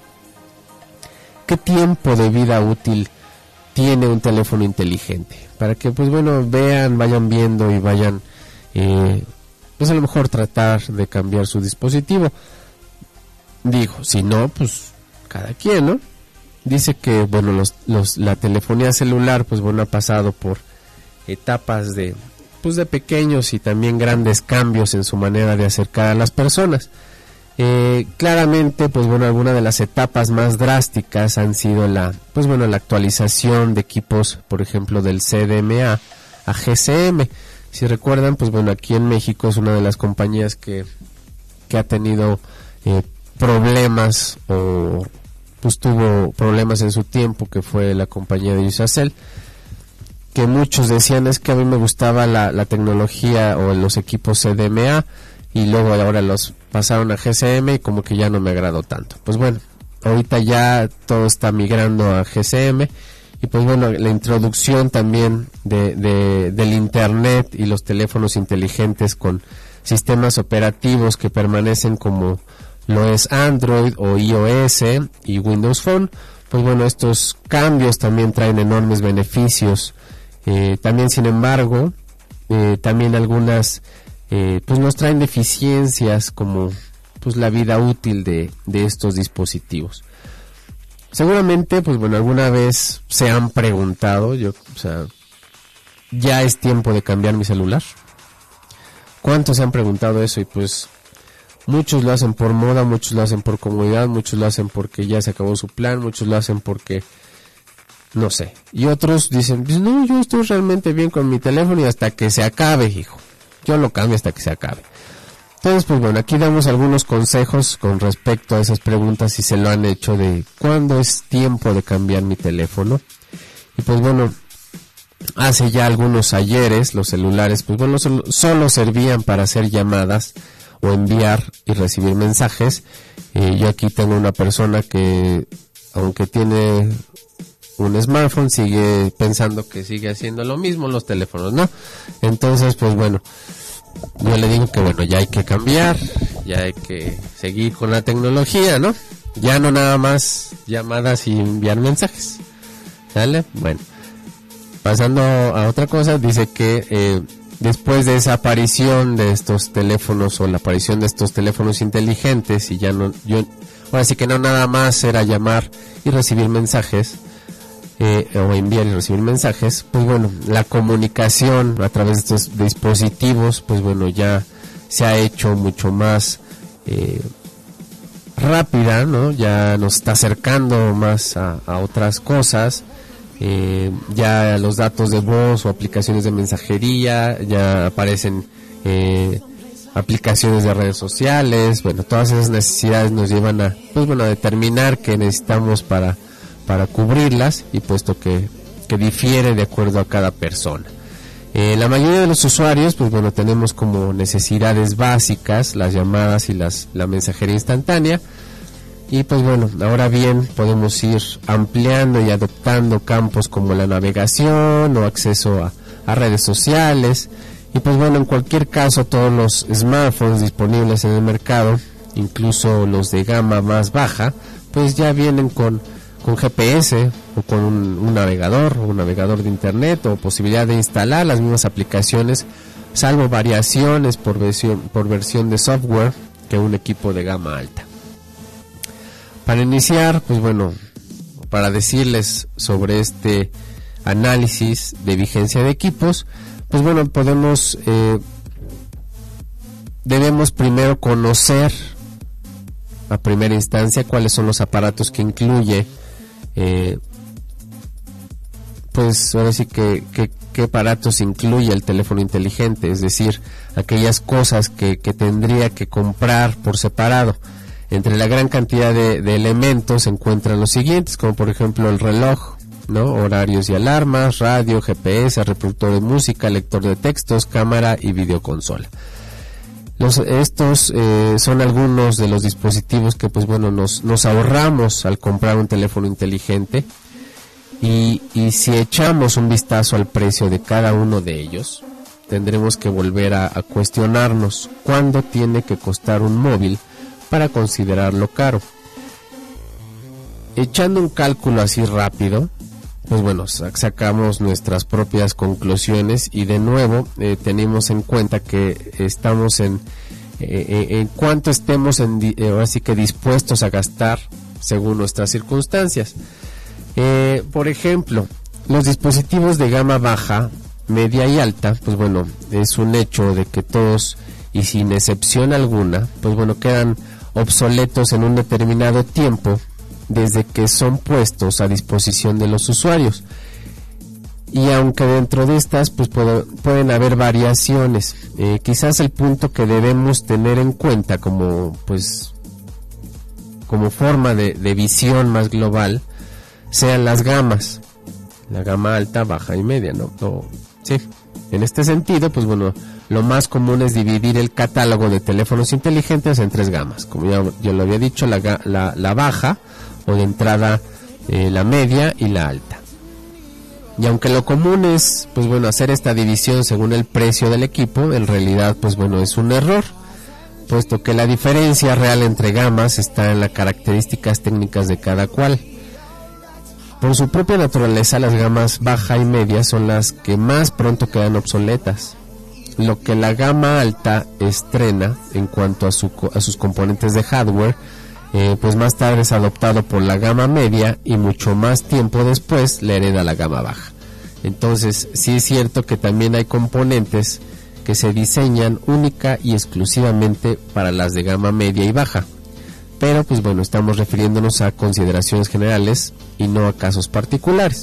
qué tiempo de vida útil tiene un teléfono inteligente. Para que, pues bueno, vean, vayan viendo y vayan, eh, pues a lo mejor tratar de cambiar su dispositivo. Digo, si no, pues cada quien, ¿no? Dice que, bueno, los, los, la telefonía celular, pues bueno, ha pasado por etapas de, pues de pequeños y también grandes cambios en su manera de acercar a las personas. Eh, claramente, pues bueno, algunas de las etapas más drásticas han sido la, pues bueno, la actualización de equipos, por ejemplo, del C D M A a G C M. Si recuerdan, pues bueno, aquí en México es una de las compañías que, que ha tenido eh, problemas o pues tuvo problemas en su tiempo, que fue la compañía de Usacell, que muchos decían es que a mí me gustaba la, la tecnología o los equipos C D M A y luego ahora los pasaron a G C M y como que ya no me agradó tanto. Pues bueno, ahorita ya todo está migrando a G C M y pues bueno, la introducción también de, de del internet y los teléfonos inteligentes con sistemas operativos que permanecen como lo es Android o iOS y Windows Phone. Pues bueno, estos cambios también traen enormes beneficios. Eh, también, sin embargo, eh, también algunas eh, pues nos traen deficiencias como pues la vida útil de, de estos dispositivos. Seguramente, pues bueno, alguna vez se han preguntado, yo, o sea, ¿ya es tiempo de cambiar mi celular? ¿Cuántos se han preguntado eso? Y pues muchos lo hacen por moda, muchos lo hacen por comodidad, muchos lo hacen porque ya se acabó su plan, muchos lo hacen porque no sé. Y otros dicen, pues no, yo estoy realmente bien con mi teléfono y hasta que se acabe, hijo. Yo lo cambio hasta que se acabe. Entonces, pues bueno, aquí damos algunos consejos con respecto a esas preguntas si se lo han hecho de cuándo es tiempo de cambiar mi teléfono. Y pues bueno, hace ya algunos ayeres los celulares, pues bueno, solo, solo servían para hacer llamadas o enviar y recibir mensajes. Eh, yo aquí tengo una persona que, aunque tiene un smartphone, sigue pensando que sigue haciendo lo mismo los teléfonos, ¿no? Entonces, pues bueno, yo le digo que bueno, ya hay que cambiar, ya hay que seguir con la tecnología, ¿no? Ya no nada más llamadas y enviar mensajes, ¿sale? Bueno, pasando a otra cosa, dice que eh, después de esa aparición de estos teléfonos o la aparición de estos teléfonos inteligentes y ya no, yo, ahora sí que no nada más era llamar y recibir mensajes, eh, o enviar y recibir mensajes, pues bueno, la comunicación a través de estos dispositivos, pues bueno, ya se ha hecho mucho más eh, rápida, ¿no? Ya nos está acercando más a, a otras cosas. Eh, ya los datos de voz o aplicaciones de mensajería, ya aparecen eh, aplicaciones de redes sociales. Bueno, todas esas necesidades nos llevan a, pues bueno, a determinar qué necesitamos para, para cubrirlas, y puesto que, que difiere de acuerdo a cada persona. Eh, la mayoría de los usuarios, pues bueno, tenemos como necesidades básicas las llamadas y las, la mensajería instantánea. Y pues bueno, ahora bien, podemos ir ampliando y adoptando campos como la navegación o acceso a, a redes sociales. Y pues bueno, en cualquier caso, todos los smartphones disponibles en el mercado, incluso los de gama más baja, pues ya vienen con, con G P S o con un, un navegador o un navegador de internet, o posibilidad de instalar las mismas aplicaciones, salvo variaciones por versión, por versión de software, que un equipo de gama alta. Para iniciar, pues bueno, para decirles sobre este análisis de vigencia de equipos, pues bueno, podemos eh, debemos primero conocer a primera instancia cuáles son los aparatos que incluye, eh, pues ahora sí que, que qué aparatos incluye el teléfono inteligente, es decir, aquellas cosas que, que tendría que comprar por separado. Entre la gran cantidad de, de elementos se encuentran los siguientes, como por ejemplo el reloj, ¿no? Horarios y alarmas, radio, G P S, reproductor de música, lector de textos, cámara y videoconsola. Los, estos eh, son algunos de los dispositivos que pues bueno nos, nos ahorramos al comprar un teléfono inteligente, y, y si echamos un vistazo al precio de cada uno de ellos, tendremos que volver a, a cuestionarnos cuándo tiene que costar un móvil para considerarlo caro. Echando un cálculo así rápido, pues bueno, sacamos nuestras propias conclusiones, y de nuevo eh, tenemos en cuenta que estamos en eh, en cuánto estemos en, eh, ahora sí que dispuestos a gastar según nuestras circunstancias. Eh, por ejemplo, los dispositivos de gama baja, media y alta, pues bueno, es un hecho de que todos, y sin excepción alguna, pues bueno, quedan obsoletos en un determinado tiempo desde que son puestos a disposición de los usuarios. Y aunque dentro de estas pues puede, pueden haber variaciones, eh, quizás el punto que debemos tener en cuenta como pues como forma de, de visión más global sean las gamas, la gama alta, baja y media, ¿no? O, sí. En este sentido, pues bueno, lo más común es dividir el catálogo de teléfonos inteligentes en tres gamas. Como ya yo lo había dicho, la, la, la baja o de entrada, eh, la media y la alta. Y aunque lo común es, pues bueno, hacer esta división según el precio del equipo, en realidad, pues bueno, es un error, puesto que la diferencia real entre gamas está en las características técnicas de cada cual. Por su propia naturaleza, las gamas baja y media son las que más pronto quedan obsoletas. Lo que la gama alta estrena en cuanto a, su, a sus componentes de hardware, eh, pues más tarde es adoptado por la gama media, y mucho más tiempo después le hereda la gama baja. Entonces, sí es cierto que también hay componentes que se diseñan única y exclusivamente para las de gama media y baja. Pero pues bueno, estamos refiriéndonos a consideraciones generales y no a casos particulares.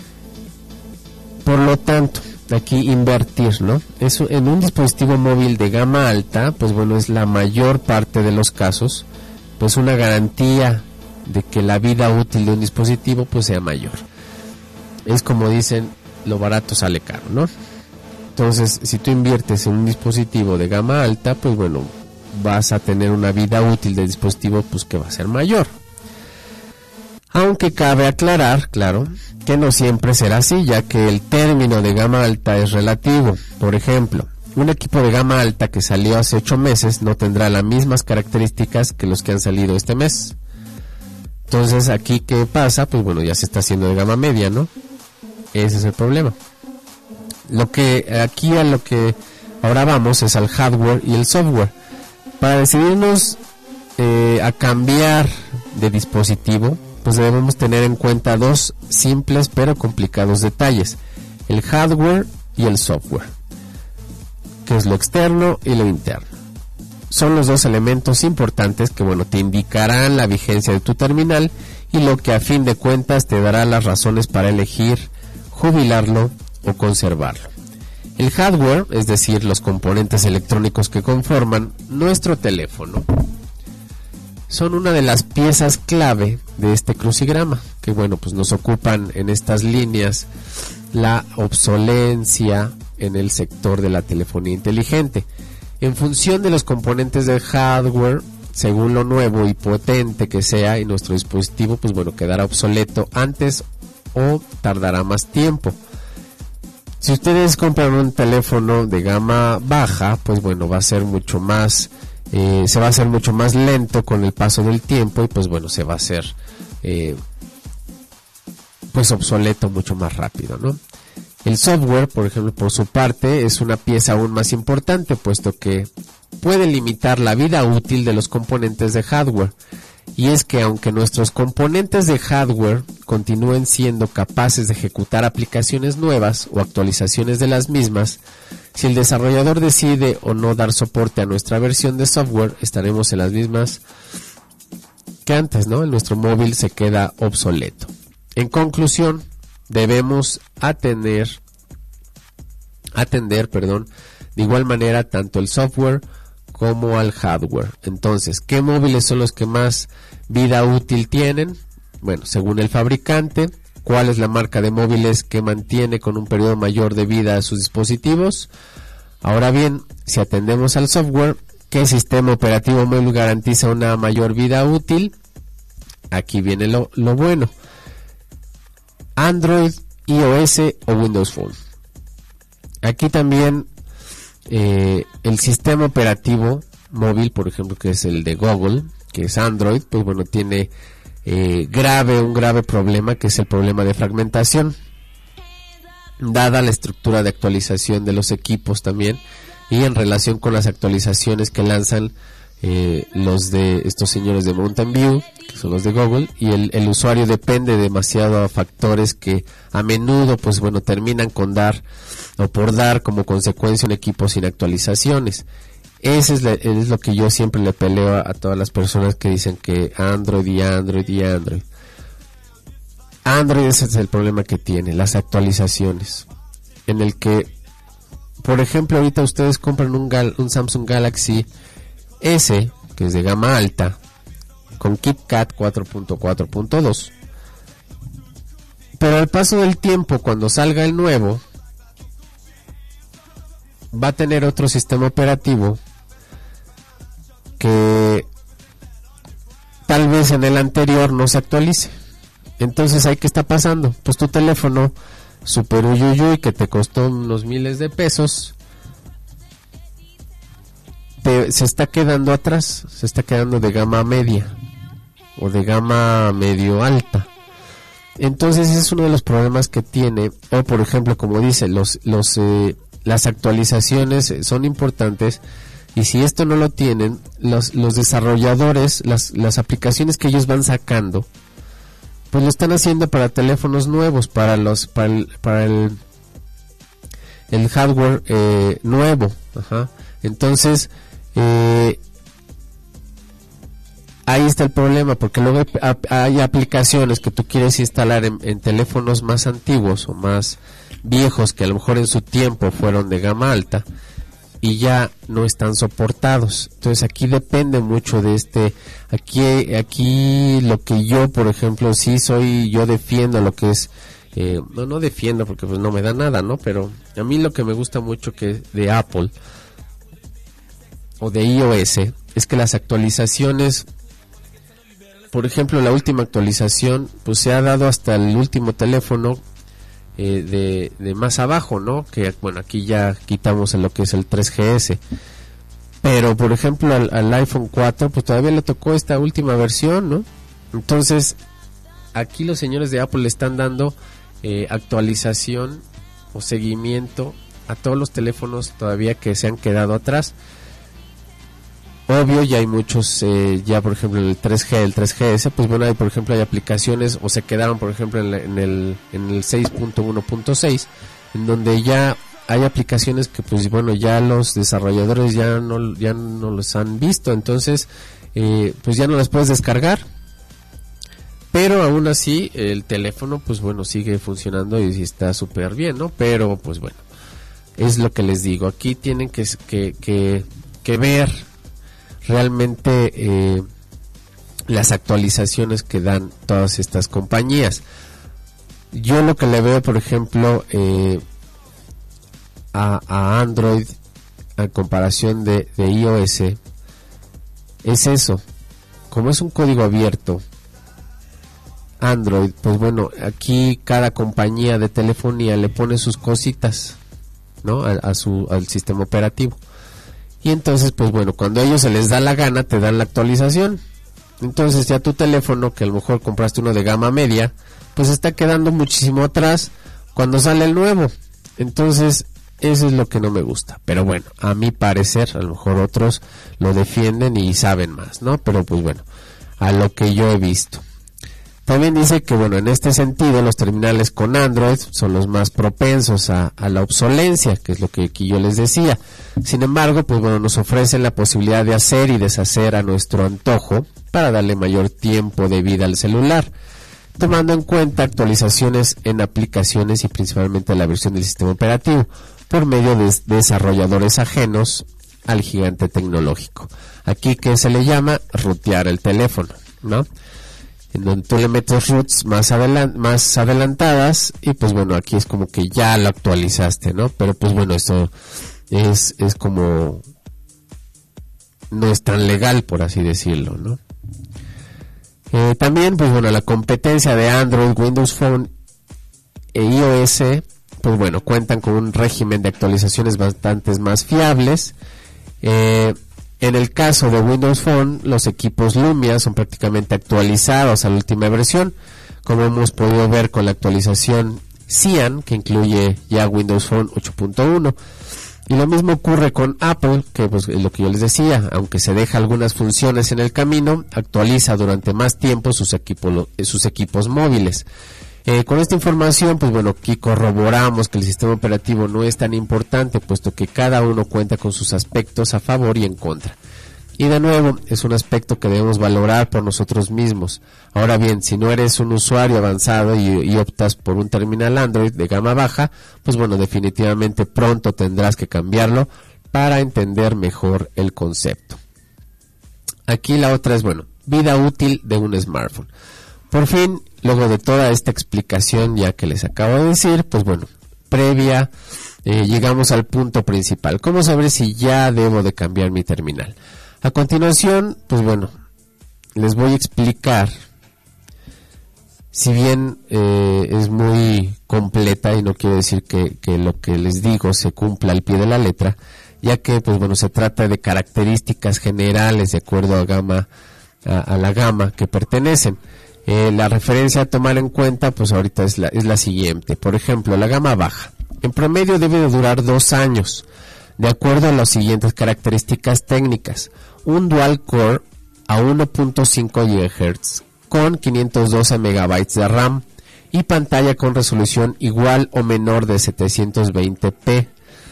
Por lo tanto, aquí invertir, ¿no? Eso en un dispositivo móvil de gama alta, pues bueno, es la mayor parte de los casos, pues una garantía de que la vida útil de un dispositivo pues sea mayor. Es como dicen, lo barato sale caro, ¿no? Entonces, si tú inviertes en un dispositivo de gama alta, pues bueno, vas a tener una vida útil del dispositivo pues que va a ser mayor. Aunque cabe aclarar, claro, que no siempre será así, ya que el término de gama alta es relativo. Por ejemplo, un equipo de gama alta que salió hace ocho meses no tendrá las mismas características que los que han salido este mes. Entonces, aquí, ¿qué pasa? Pues bueno, ya se está haciendo de gama media, ¿no? Ese es el problema. Lo que aquí a lo que ahora vamos es al hardware y el software. Para decidirnos eh, a cambiar de dispositivo, pues debemos tener en cuenta dos simples pero complicados detalles: el hardware y el software, que es lo externo y lo interno. Son los dos elementos importantes que, bueno, te indicarán la vigencia de tu terminal y lo que a fin de cuentas te dará las razones para elegir jubilarlo o conservarlo. El hardware, es decir, los componentes electrónicos que conforman nuestro teléfono, son una de las piezas clave de este crucigrama, que bueno, pues nos ocupan en estas líneas la obsolencia en el sector de la telefonía inteligente. En función de los componentes del hardware, según lo nuevo y potente que sea, y nuestro dispositivo, pues bueno, quedará obsoleto antes o tardará más tiempo. Si ustedes compran un teléfono de gama baja, pues bueno, va a ser mucho más, eh, se va a hacer mucho más lento con el paso del tiempo, y pues bueno, se va a hacer, eh, pues obsoleto mucho más rápido, ¿no? El software, por ejemplo, por su parte, es una pieza aún más importante, puesto que puede limitar la vida útil de los componentes de hardware. Y es que aunque nuestros componentes de hardware continúen siendo capaces de ejecutar aplicaciones nuevas o actualizaciones de las mismas, si el desarrollador decide o no dar soporte a nuestra versión de software, estaremos en las mismas que antes, ¿no? Nuestro móvil se queda obsoleto. En conclusión, debemos atender, atender, perdón, de igual manera tanto el software como al hardware. Entonces, ¿qué móviles son los que más vida útil tienen? Bueno, según el fabricante. ¿Cuál es la marca de móviles que mantiene con un periodo mayor de vida a sus dispositivos? Ahora bien, si atendemos al software, ¿qué sistema operativo móvil garantiza una mayor vida útil? Aquí viene lo, lo bueno. Android, iOS o Windows Phone. Aquí también eh, el sistema operativo móvil, por ejemplo, que es el de Google, que es Android, pues bueno, tiene eh, grave, un grave problema, que es el problema de fragmentación, dada la estructura de actualización de los equipos también, y en relación con las actualizaciones que lanzan eh, los de estos señores de Mountain View, que son los de Google, y el, el usuario depende demasiado a factores que a menudo, pues bueno, terminan con dar o por dar como consecuencia un equipo sin actualizaciones. Ese es, la, es lo que yo siempre le peleo a, a todas las personas que dicen que Android y Android y Android. Android, ese es el problema que tiene, las actualizaciones, en el que, por ejemplo, ahorita ustedes compran un, Gal, un Samsung Galaxy S, que es de gama alta, con KitKat cuatro punto cuatro punto dos, pero al paso del tiempo, cuando salga el nuevo, va a tener otro sistema operativo que tal vez en el anterior no se actualice. Entonces, ¿ahí qué está pasando? Pues tu teléfono super uyuyuy, que te costó unos miles de pesos, te, se está quedando atrás, se está quedando de gama media o de gama medio alta. Entonces ese es uno de los problemas que tiene. O por ejemplo, como dice, los los eh, las actualizaciones son importantes, y si esto no lo tienen los los desarrolladores, las las aplicaciones que ellos van sacando, pues lo están haciendo para teléfonos nuevos, para los para el, para el, el hardware eh, nuevo. Ajá. Entonces eh, ahí está el problema, porque luego hay, hay aplicaciones que tú quieres instalar en, en teléfonos más antiguos o más viejos, que a lo mejor en su tiempo fueron de gama alta y ya no están soportados. Entonces aquí depende mucho de este, aquí aquí lo que yo, por ejemplo, sí soy, yo defiendo lo que es, eh, no, no defiendo porque pues no me da nada, ¿no? Pero a mí lo que me gusta mucho que de Apple o de iOS es que las actualizaciones, por ejemplo, la última actualización pues se ha dado hasta el último teléfono eh, de, de más abajo, ¿no? Que bueno, aquí ya quitamos lo que es el tres G S, pero por ejemplo al, al iPhone cuatro pues todavía le tocó esta última versión, ¿no? Entonces aquí los señores de Apple le están dando eh, actualización o seguimiento a todos los teléfonos todavía que se han quedado atrás. Obvio, ya hay muchos, eh, ya por ejemplo el tres G, el tres G S, pues bueno, hay, por ejemplo hay aplicaciones, o se quedaron por ejemplo en, la, en el en el seis punto uno punto seis, en donde ya hay aplicaciones que pues bueno, ya los desarrolladores ya no ya no los han visto, entonces eh, pues ya no las puedes descargar, pero aún así el teléfono pues bueno sigue funcionando y está súper bien, ¿no? Pero pues bueno, es lo que les digo, aquí tienen que que que, que ver realmente eh, las actualizaciones que dan todas estas compañías. Yo lo que le veo, por ejemplo, eh, a, a Android a comparación de, de iOS es eso, como es un código abierto Android, pues bueno, aquí cada compañía de telefonía le pone sus cositas, ¿no? A, a su al sistema operativo. Y entonces, pues bueno, cuando a ellos se les da la gana, te dan la actualización. Entonces ya tu teléfono, que a lo mejor compraste uno de gama media, pues está quedando muchísimo atrás cuando sale el nuevo. Entonces eso es lo que no me gusta. Pero bueno, a mi parecer, a lo mejor otros lo defienden y saben más, ¿no? Pero pues bueno, a lo que yo he visto. También dice que, bueno, en este sentido, los terminales con Android son los más propensos a, a la obsolencia, que es lo que aquí yo les decía. Sin embargo, pues bueno, nos ofrecen la posibilidad de hacer y deshacer a nuestro antojo para darle mayor tiempo de vida al celular, tomando en cuenta actualizaciones en aplicaciones y principalmente la versión del sistema operativo, por medio de desarrolladores ajenos al gigante tecnológico. Aquí que se le llama rutear el teléfono, ¿no? En donde tú le metes roots más, adelan- más adelantadas y pues bueno, aquí es como que ya lo actualizaste, ¿no? Pero pues bueno, esto es, es como, no es tan legal, por así decirlo, ¿no? Eh, también, pues bueno, la competencia de Android, Windows Phone e iOS, pues bueno, cuentan con un régimen de actualizaciones bastante más fiables. Eh, En el caso de Windows Phone, los equipos Lumia son prácticamente actualizados a la última versión, como hemos podido ver con la actualización Cyan, que incluye ya Windows Phone ocho punto uno. Y lo mismo ocurre con Apple, que pues lo que yo les decía, aunque se deja algunas funciones en el camino, actualiza durante más tiempo sus equipos, sus equipos móviles. Eh, con esta información, pues bueno, aquí corroboramos que el sistema operativo no es tan importante, puesto que cada uno cuenta con sus aspectos a favor y en contra. Y de nuevo, es un aspecto que debemos valorar por nosotros mismos. Ahora bien, si no eres un usuario avanzado y, y optas por un terminal Android de gama baja, pues bueno, definitivamente pronto tendrás que cambiarlo para entender mejor el concepto. Aquí la otra es, bueno, vida útil de un smartphone. Por fin, luego de toda esta explicación ya que les acabo de decir, pues bueno, previa, eh, llegamos al punto principal. ¿Cómo saber si ya debo de cambiar mi terminal? A continuación, pues bueno, les voy a explicar, si bien eh, es muy completa y no quiero decir que, que lo que les digo se cumpla al pie de la letra, ya que pues bueno, se trata de características generales de acuerdo a, gama, a, a la gama que pertenecen. Eh, la referencia a tomar en cuenta, pues ahorita es la, es la siguiente. Por ejemplo, la gama baja. En promedio debe de durar dos años, de acuerdo a las siguientes características técnicas. Un dual core a uno punto cinco gigahertz con quinientos doce megabytes de RAM y pantalla con resolución igual o menor de setecientos veinte p.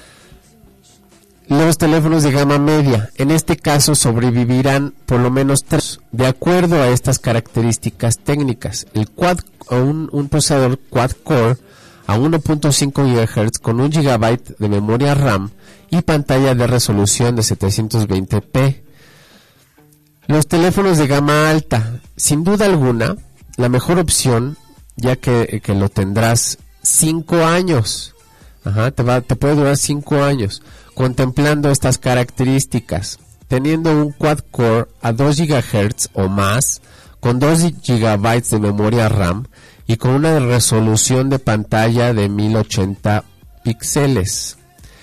Los teléfonos de gama media, en este caso sobrevivirán por lo menos tres, de acuerdo a estas características técnicas. El quad, un, un procesador quad-core a uno punto cinco gigahertz con un gigabyte de memoria RAM y pantalla de resolución de setecientos veinte p. Los teléfonos de gama alta, sin duda alguna, la mejor opción, ya que, que lo tendrás cinco años. Ajá, te, va, te puede durar cinco años. Contemplando estas características, teniendo un quad-core a dos gigahertz o más, con dos gigabytes de memoria RAM y con una resolución de pantalla de mil ochenta píxeles.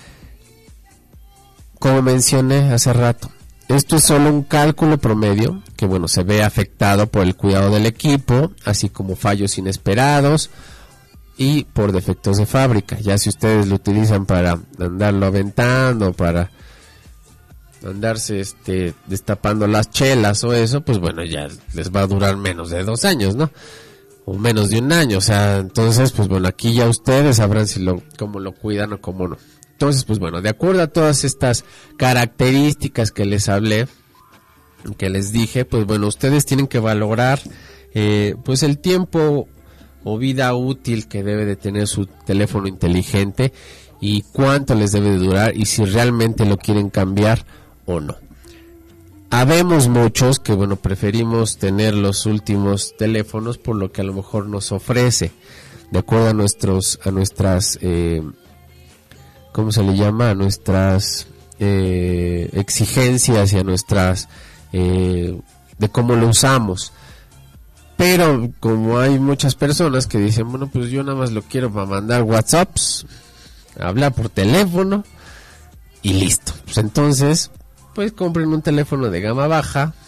Como mencioné hace rato, esto es solo un cálculo promedio, que bueno, se ve afectado por el cuidado del equipo, así como fallos inesperados, y por defectos de fábrica. Ya si ustedes lo utilizan para andarlo aventando, para andarse este destapando las chelas o eso, pues bueno, ya les va a durar menos de dos años, ¿no? O menos de un año, o sea, entonces pues bueno, aquí ya ustedes sabrán si lo, cómo lo cuidan o cómo no. Entonces pues bueno, de acuerdo a todas estas características que les hablé, que les dije, pues bueno, ustedes tienen que valorar eh, pues el tiempo o vida útil que debe de tener su teléfono inteligente y cuánto les debe de durar y si realmente lo quieren cambiar o no. Habemos muchos que bueno, preferimos tener los últimos teléfonos por lo que a lo mejor nos ofrece, de acuerdo a nuestros, a nuestras, eh, ¿cómo se le llama? A nuestras eh, exigencias y a nuestras, eh, de cómo lo usamos. Pero como hay muchas personas que dicen, bueno, pues yo nada más lo quiero para mandar WhatsApps, hablar por teléfono y listo. Pues entonces, pues compren un teléfono de gama baja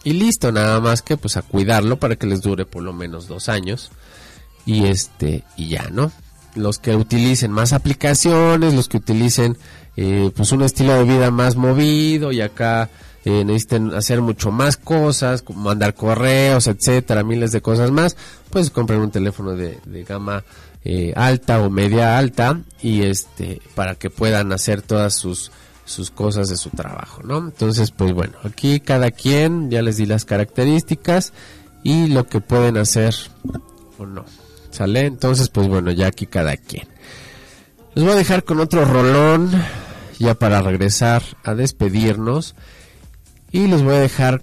y listo, nada más que pues a cuidarlo para que les dure por lo menos dos años y este y ya, ¿no? Los que utilicen más aplicaciones, los que utilicen eh, pues un estilo de vida más movido y acá eh, necesiten hacer mucho más cosas, como mandar correos, etcétera, miles de cosas más, pues compren un teléfono de, de gama eh, alta o media alta y este para que puedan hacer todas sus sus cosas de su trabajo, ¿no? Entonces, pues bueno, aquí cada quien, ya les di las características y lo que pueden hacer o no, ¿sale? Entonces, pues bueno, ya aquí cada quien. Les voy a dejar con otro rolón, ya para regresar a despedirnos, y les voy a dejar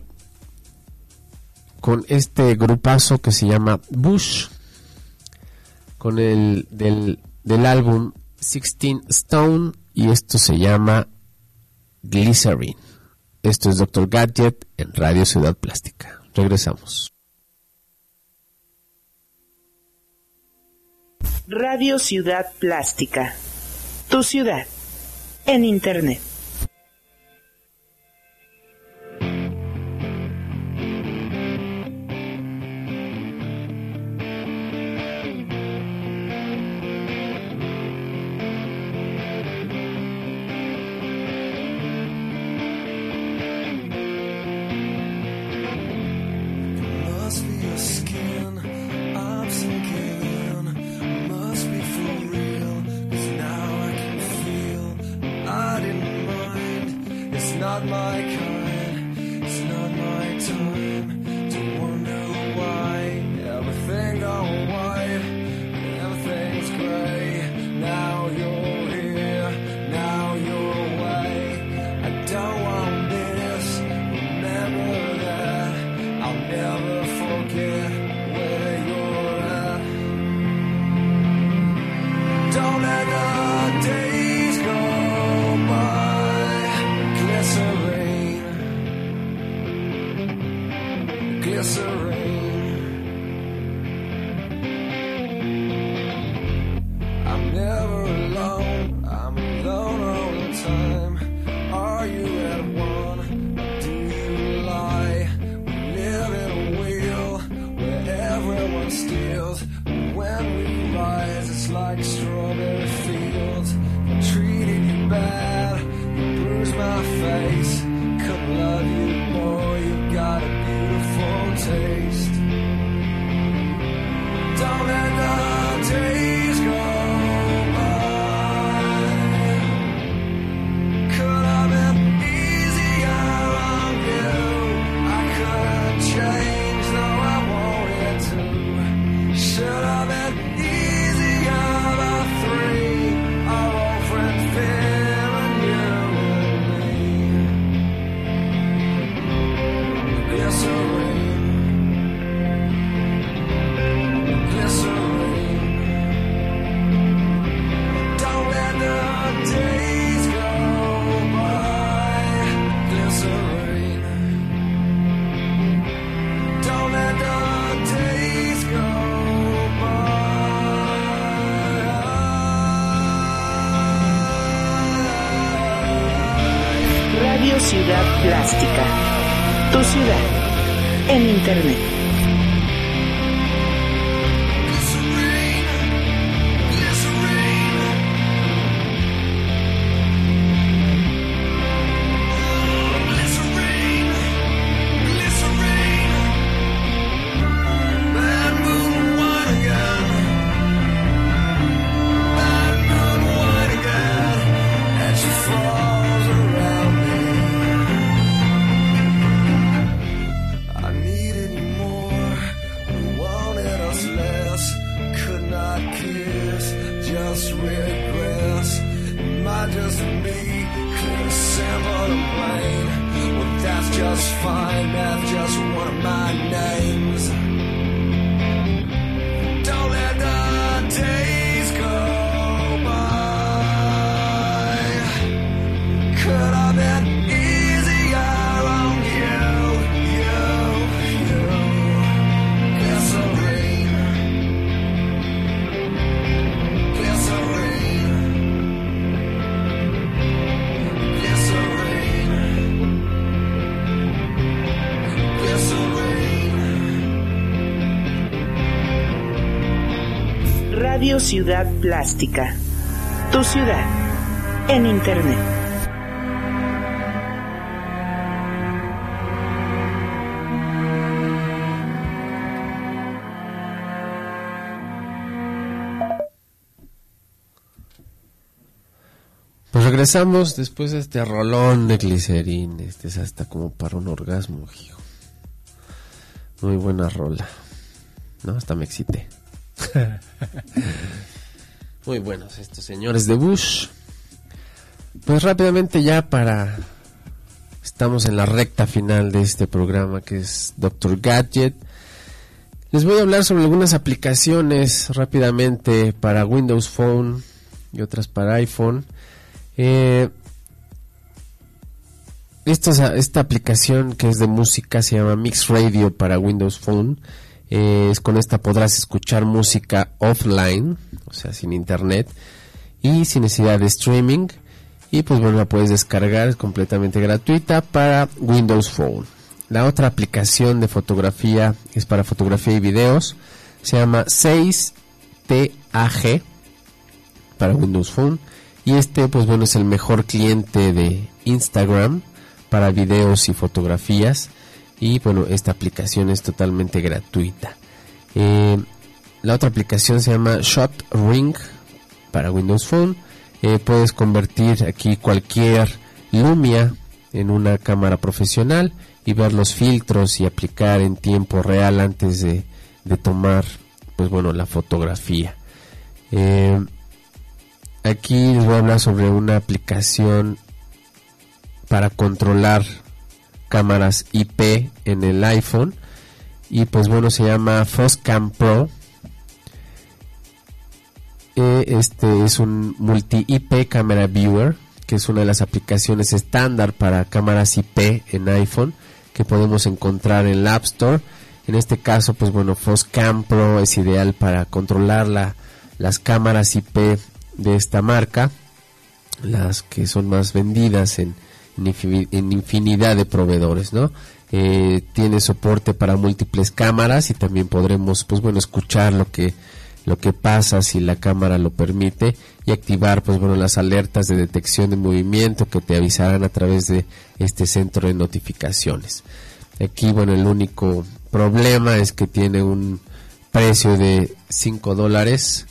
con este grupazo que se llama Bush, con el del, del álbum sixteen Stone, y esto se llama Glycerine. Esto es doctor Gadget en Radio Ciudad Plástica. Regresamos. Radio Ciudad Plástica. Tu ciudad en Internet. Not my kind, it's not my time to wonder why everything gone white, everything's gray. Now you're here, now you're away. I don't want this, remember that. I'll never forget where you're at. Don't let the days go by. Glycerine, glycerine. I'm never alone, I'm alone all the time. Are you at one, or do you lie? We live in a wheel where everyone steals. When we rise, it's like strawberry fields. I treated you bad, you bruised my face. Couldn't love you more, you got a beautiful taste. Don't let the days go by. Could have been easier on you. I couldn't change, though I wanted to. Should have been easier, the three, our old friend Phil and you and me. Glycerine, glycerine. Don't let the days go by. Glycerine. Don't let the days go by. Radio Ciudad Plástica. Tu ciudad en Internet. Glycerine, Radio Ciudad Plástica. Tu ciudad en Internet. Pues regresamos después de este rolón de Glicerín. Este es hasta como para un orgasmo, hijo. Muy buena rola. No, hasta me excité. Muy buenos estos señores de Bush. Pues rápidamente ya para... Estamos en la recta final de este programa que es doctor Gadget. Les voy a hablar sobre algunas aplicaciones rápidamente para Windows Phone y otras para iPhone. Eh, esta, esta aplicación que es de música se llama Mix Radio para Windows Phone. Eh, es con esta podrás escuchar música offline, o sea, sin internet y sin necesidad de streaming. Y pues bueno, la puedes descargar, es completamente gratuita para Windows Phone. La otra aplicación de fotografía es para fotografía y videos, se llama seis T A G para Windows Phone. Y este, pues bueno, es el mejor cliente de Instagram para videos y fotografías. Y bueno, esta aplicación es totalmente gratuita. Eh, la otra aplicación se llama Shot Ring para Windows Phone. Eh, puedes convertir aquí cualquier Lumia en una cámara profesional y ver los filtros y aplicar en tiempo real antes de, de tomar, pues bueno, la fotografía. Eh, Aquí les voy a hablar sobre una aplicación para controlar cámaras I P en el iPhone. Y pues bueno, se llama Foscam Pro. Eh, este es un multi-I P Camera Viewer, que es una de las aplicaciones estándar para cámaras I P en iPhone, que podemos encontrar en la App Store. En este caso, pues bueno, Foscam Pro es ideal para controlar la, las cámaras I P de esta marca, las que son más vendidas en, en infinidad de proveedores, ¿no? Eh, tiene soporte para múltiples cámaras y también podremos, pues bueno, escuchar lo que lo que pasa si la cámara lo permite y activar, pues bueno, las alertas de detección de movimiento que te avisarán a través de este centro de notificaciones. Aquí, bueno, el único problema es que tiene un precio de cinco dólares.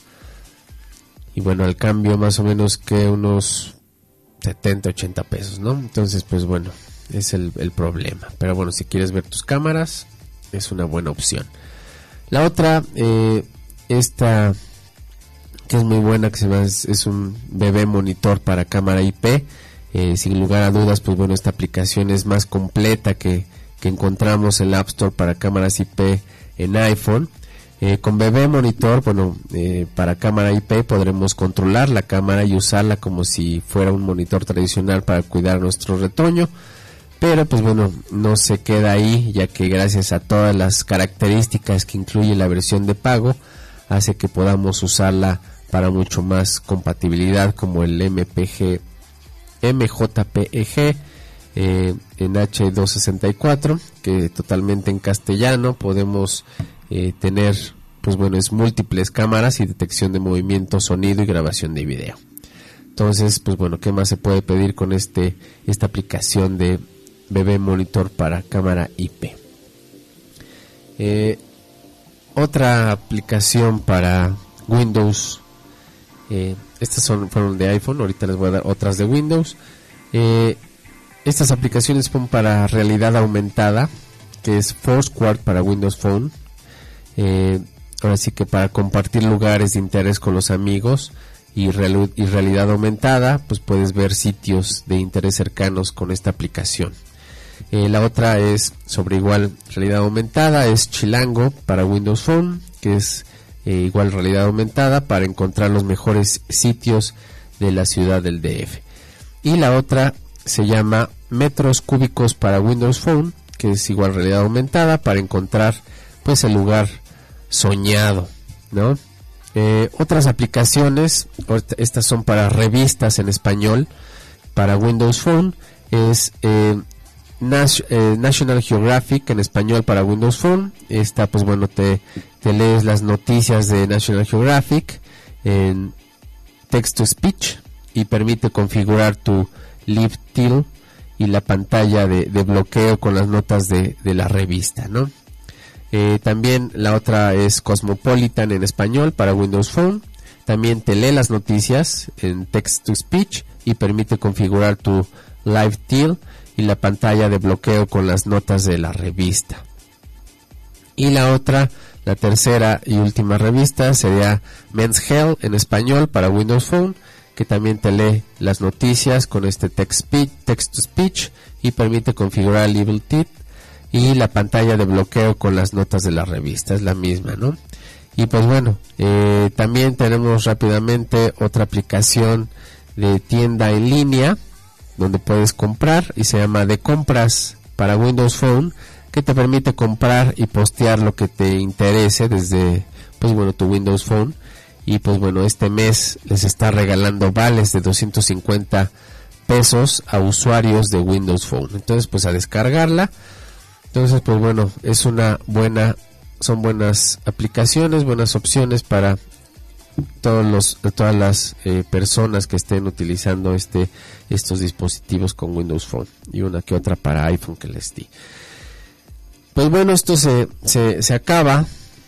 Y bueno, al cambio más o menos que unos setenta, ochenta pesos, ¿no? Entonces, pues bueno, es el, el problema. Pero bueno, si quieres ver tus cámaras, es una buena opción. La otra, eh, esta, que es muy buena, que se llama, es, es un bebé monitor para cámara I P. Eh, sin lugar a dudas, pues bueno, esta aplicación es más completa que, que encontramos en la App Store para cámaras I P en iPhone. Eh, con Bebé Monitor, bueno, eh, para cámara I P podremos controlar la cámara y usarla como si fuera un monitor tradicional para cuidar nuestro retoño, pero pues bueno, no se queda ahí, ya que gracias a todas las características que incluye la versión de pago, hace que podamos usarla para mucho más compatibilidad, como el M P G, M J P E G, eh, en H doscientos sesenta y cuatro, que totalmente en castellano podemos Eh, tener, pues bueno, es múltiples cámaras y detección de movimiento, sonido y grabación de video. Entonces, pues bueno, ¿qué más se puede pedir con este esta aplicación de Bebé Monitor para cámara I P? Eh, otra aplicación para Windows, eh, estas son fueron de iPhone, ahorita les voy a dar otras de Windows. Eh, estas aplicaciones son para realidad aumentada, que es Foursquare para Windows Phone. Eh, ahora sí que para compartir lugares de interés con los amigos y, real, y realidad aumentada, pues puedes ver sitios de interés cercanos con esta aplicación. Eh, la otra es sobre igual realidad aumentada, es Chilango para Windows Phone, que es eh, igual realidad aumentada para encontrar los mejores sitios de la ciudad del D F. Y la otra se llama Metros Cúbicos para Windows Phone, que es igual realidad aumentada para encontrar pues el lugar soñado, ¿no? Eh, otras aplicaciones, estas son para revistas en español para Windows Phone, es eh, Nas- eh, National Geographic en español para Windows Phone. Esta, pues bueno, te, te lees las noticias de National Geographic en text to speech y permite configurar tu Live Till y la pantalla de, de bloqueo con las notas de, de la revista, ¿no? Eh, también la otra es Cosmopolitan en español para Windows Phone. También te lee las noticias en text to speech y permite configurar tu Live Till y la pantalla de bloqueo con las notas de la revista. Y la otra, la tercera y última revista sería Men's Health en español para Windows Phone, que también te lee las noticias con este text, speech, text to speech y permite configurar Live Till y la pantalla de bloqueo con las notas de la revista, es la misma, ¿no? Y pues bueno, eh, también tenemos rápidamente otra aplicación de tienda en línea donde puedes comprar y se llama de compras para Windows Phone, que te permite comprar y postear lo que te interese desde, pues bueno, tu Windows Phone. Y pues bueno, este mes les está regalando vales de doscientos cincuenta pesos a usuarios de Windows Phone. Entonces pues a descargarla. Entonces pues bueno, es una buena, son buenas aplicaciones, buenas opciones para todos los, todas las eh, personas que estén utilizando este, estos dispositivos con Windows Phone, y una que otra para iPhone que les di. Pues bueno, esto se, se, se acaba.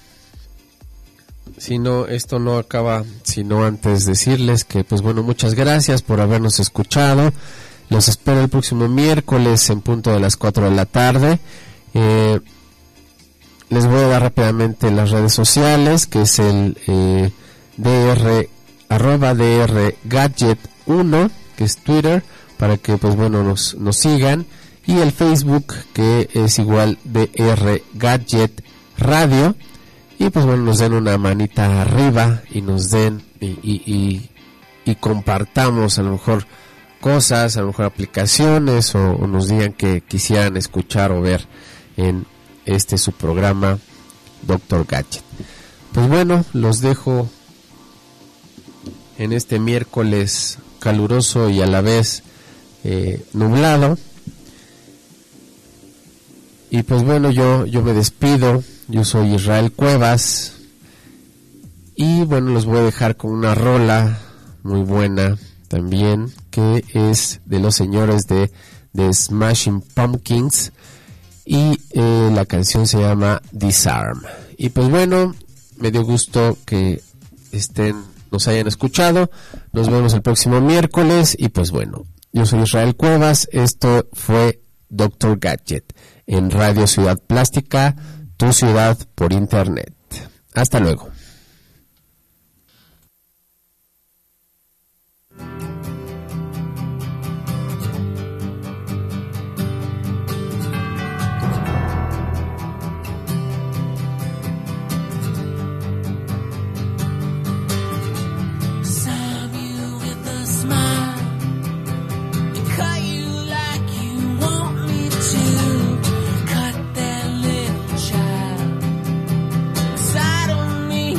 Si no, esto no acaba, sino antes decirles que, pues bueno, muchas gracias por habernos escuchado. Los espero el próximo miércoles en punto de las cuatro de la tarde. Eh, les voy a dar rápidamente las redes sociales, que es el eh, dr, arroba dr gadget uno, que es Twitter, para que pues bueno nos, nos sigan, y el Facebook, que es igual Dr Gadget Radio, y pues bueno nos den una manita arriba y nos den y, y, y, y compartamos a lo mejor cosas, a lo mejor aplicaciones, o, o nos digan que quisieran escuchar o ver en este su programa doctor Gadget. Pues bueno, los dejo en este miércoles caluroso y a la vez eh, nublado. Y pues bueno, yo, yo me despido. Yo soy Israel Cuevas. Y bueno, los voy a dejar con una rola muy buena también, que es de los señores de, de Smashing Pumpkins. Y eh, la canción se llama Disarm. Y pues bueno, me dio gusto que estén, nos hayan escuchado. Nos vemos el próximo miércoles. Y pues bueno, yo soy Israel Cuevas. Esto fue doctor Gadget en Radio Ciudad Plástica, tu ciudad por internet. Hasta luego. Me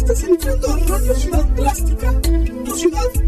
Estás entrando a Radio Ciudad Plástica, tu ciudad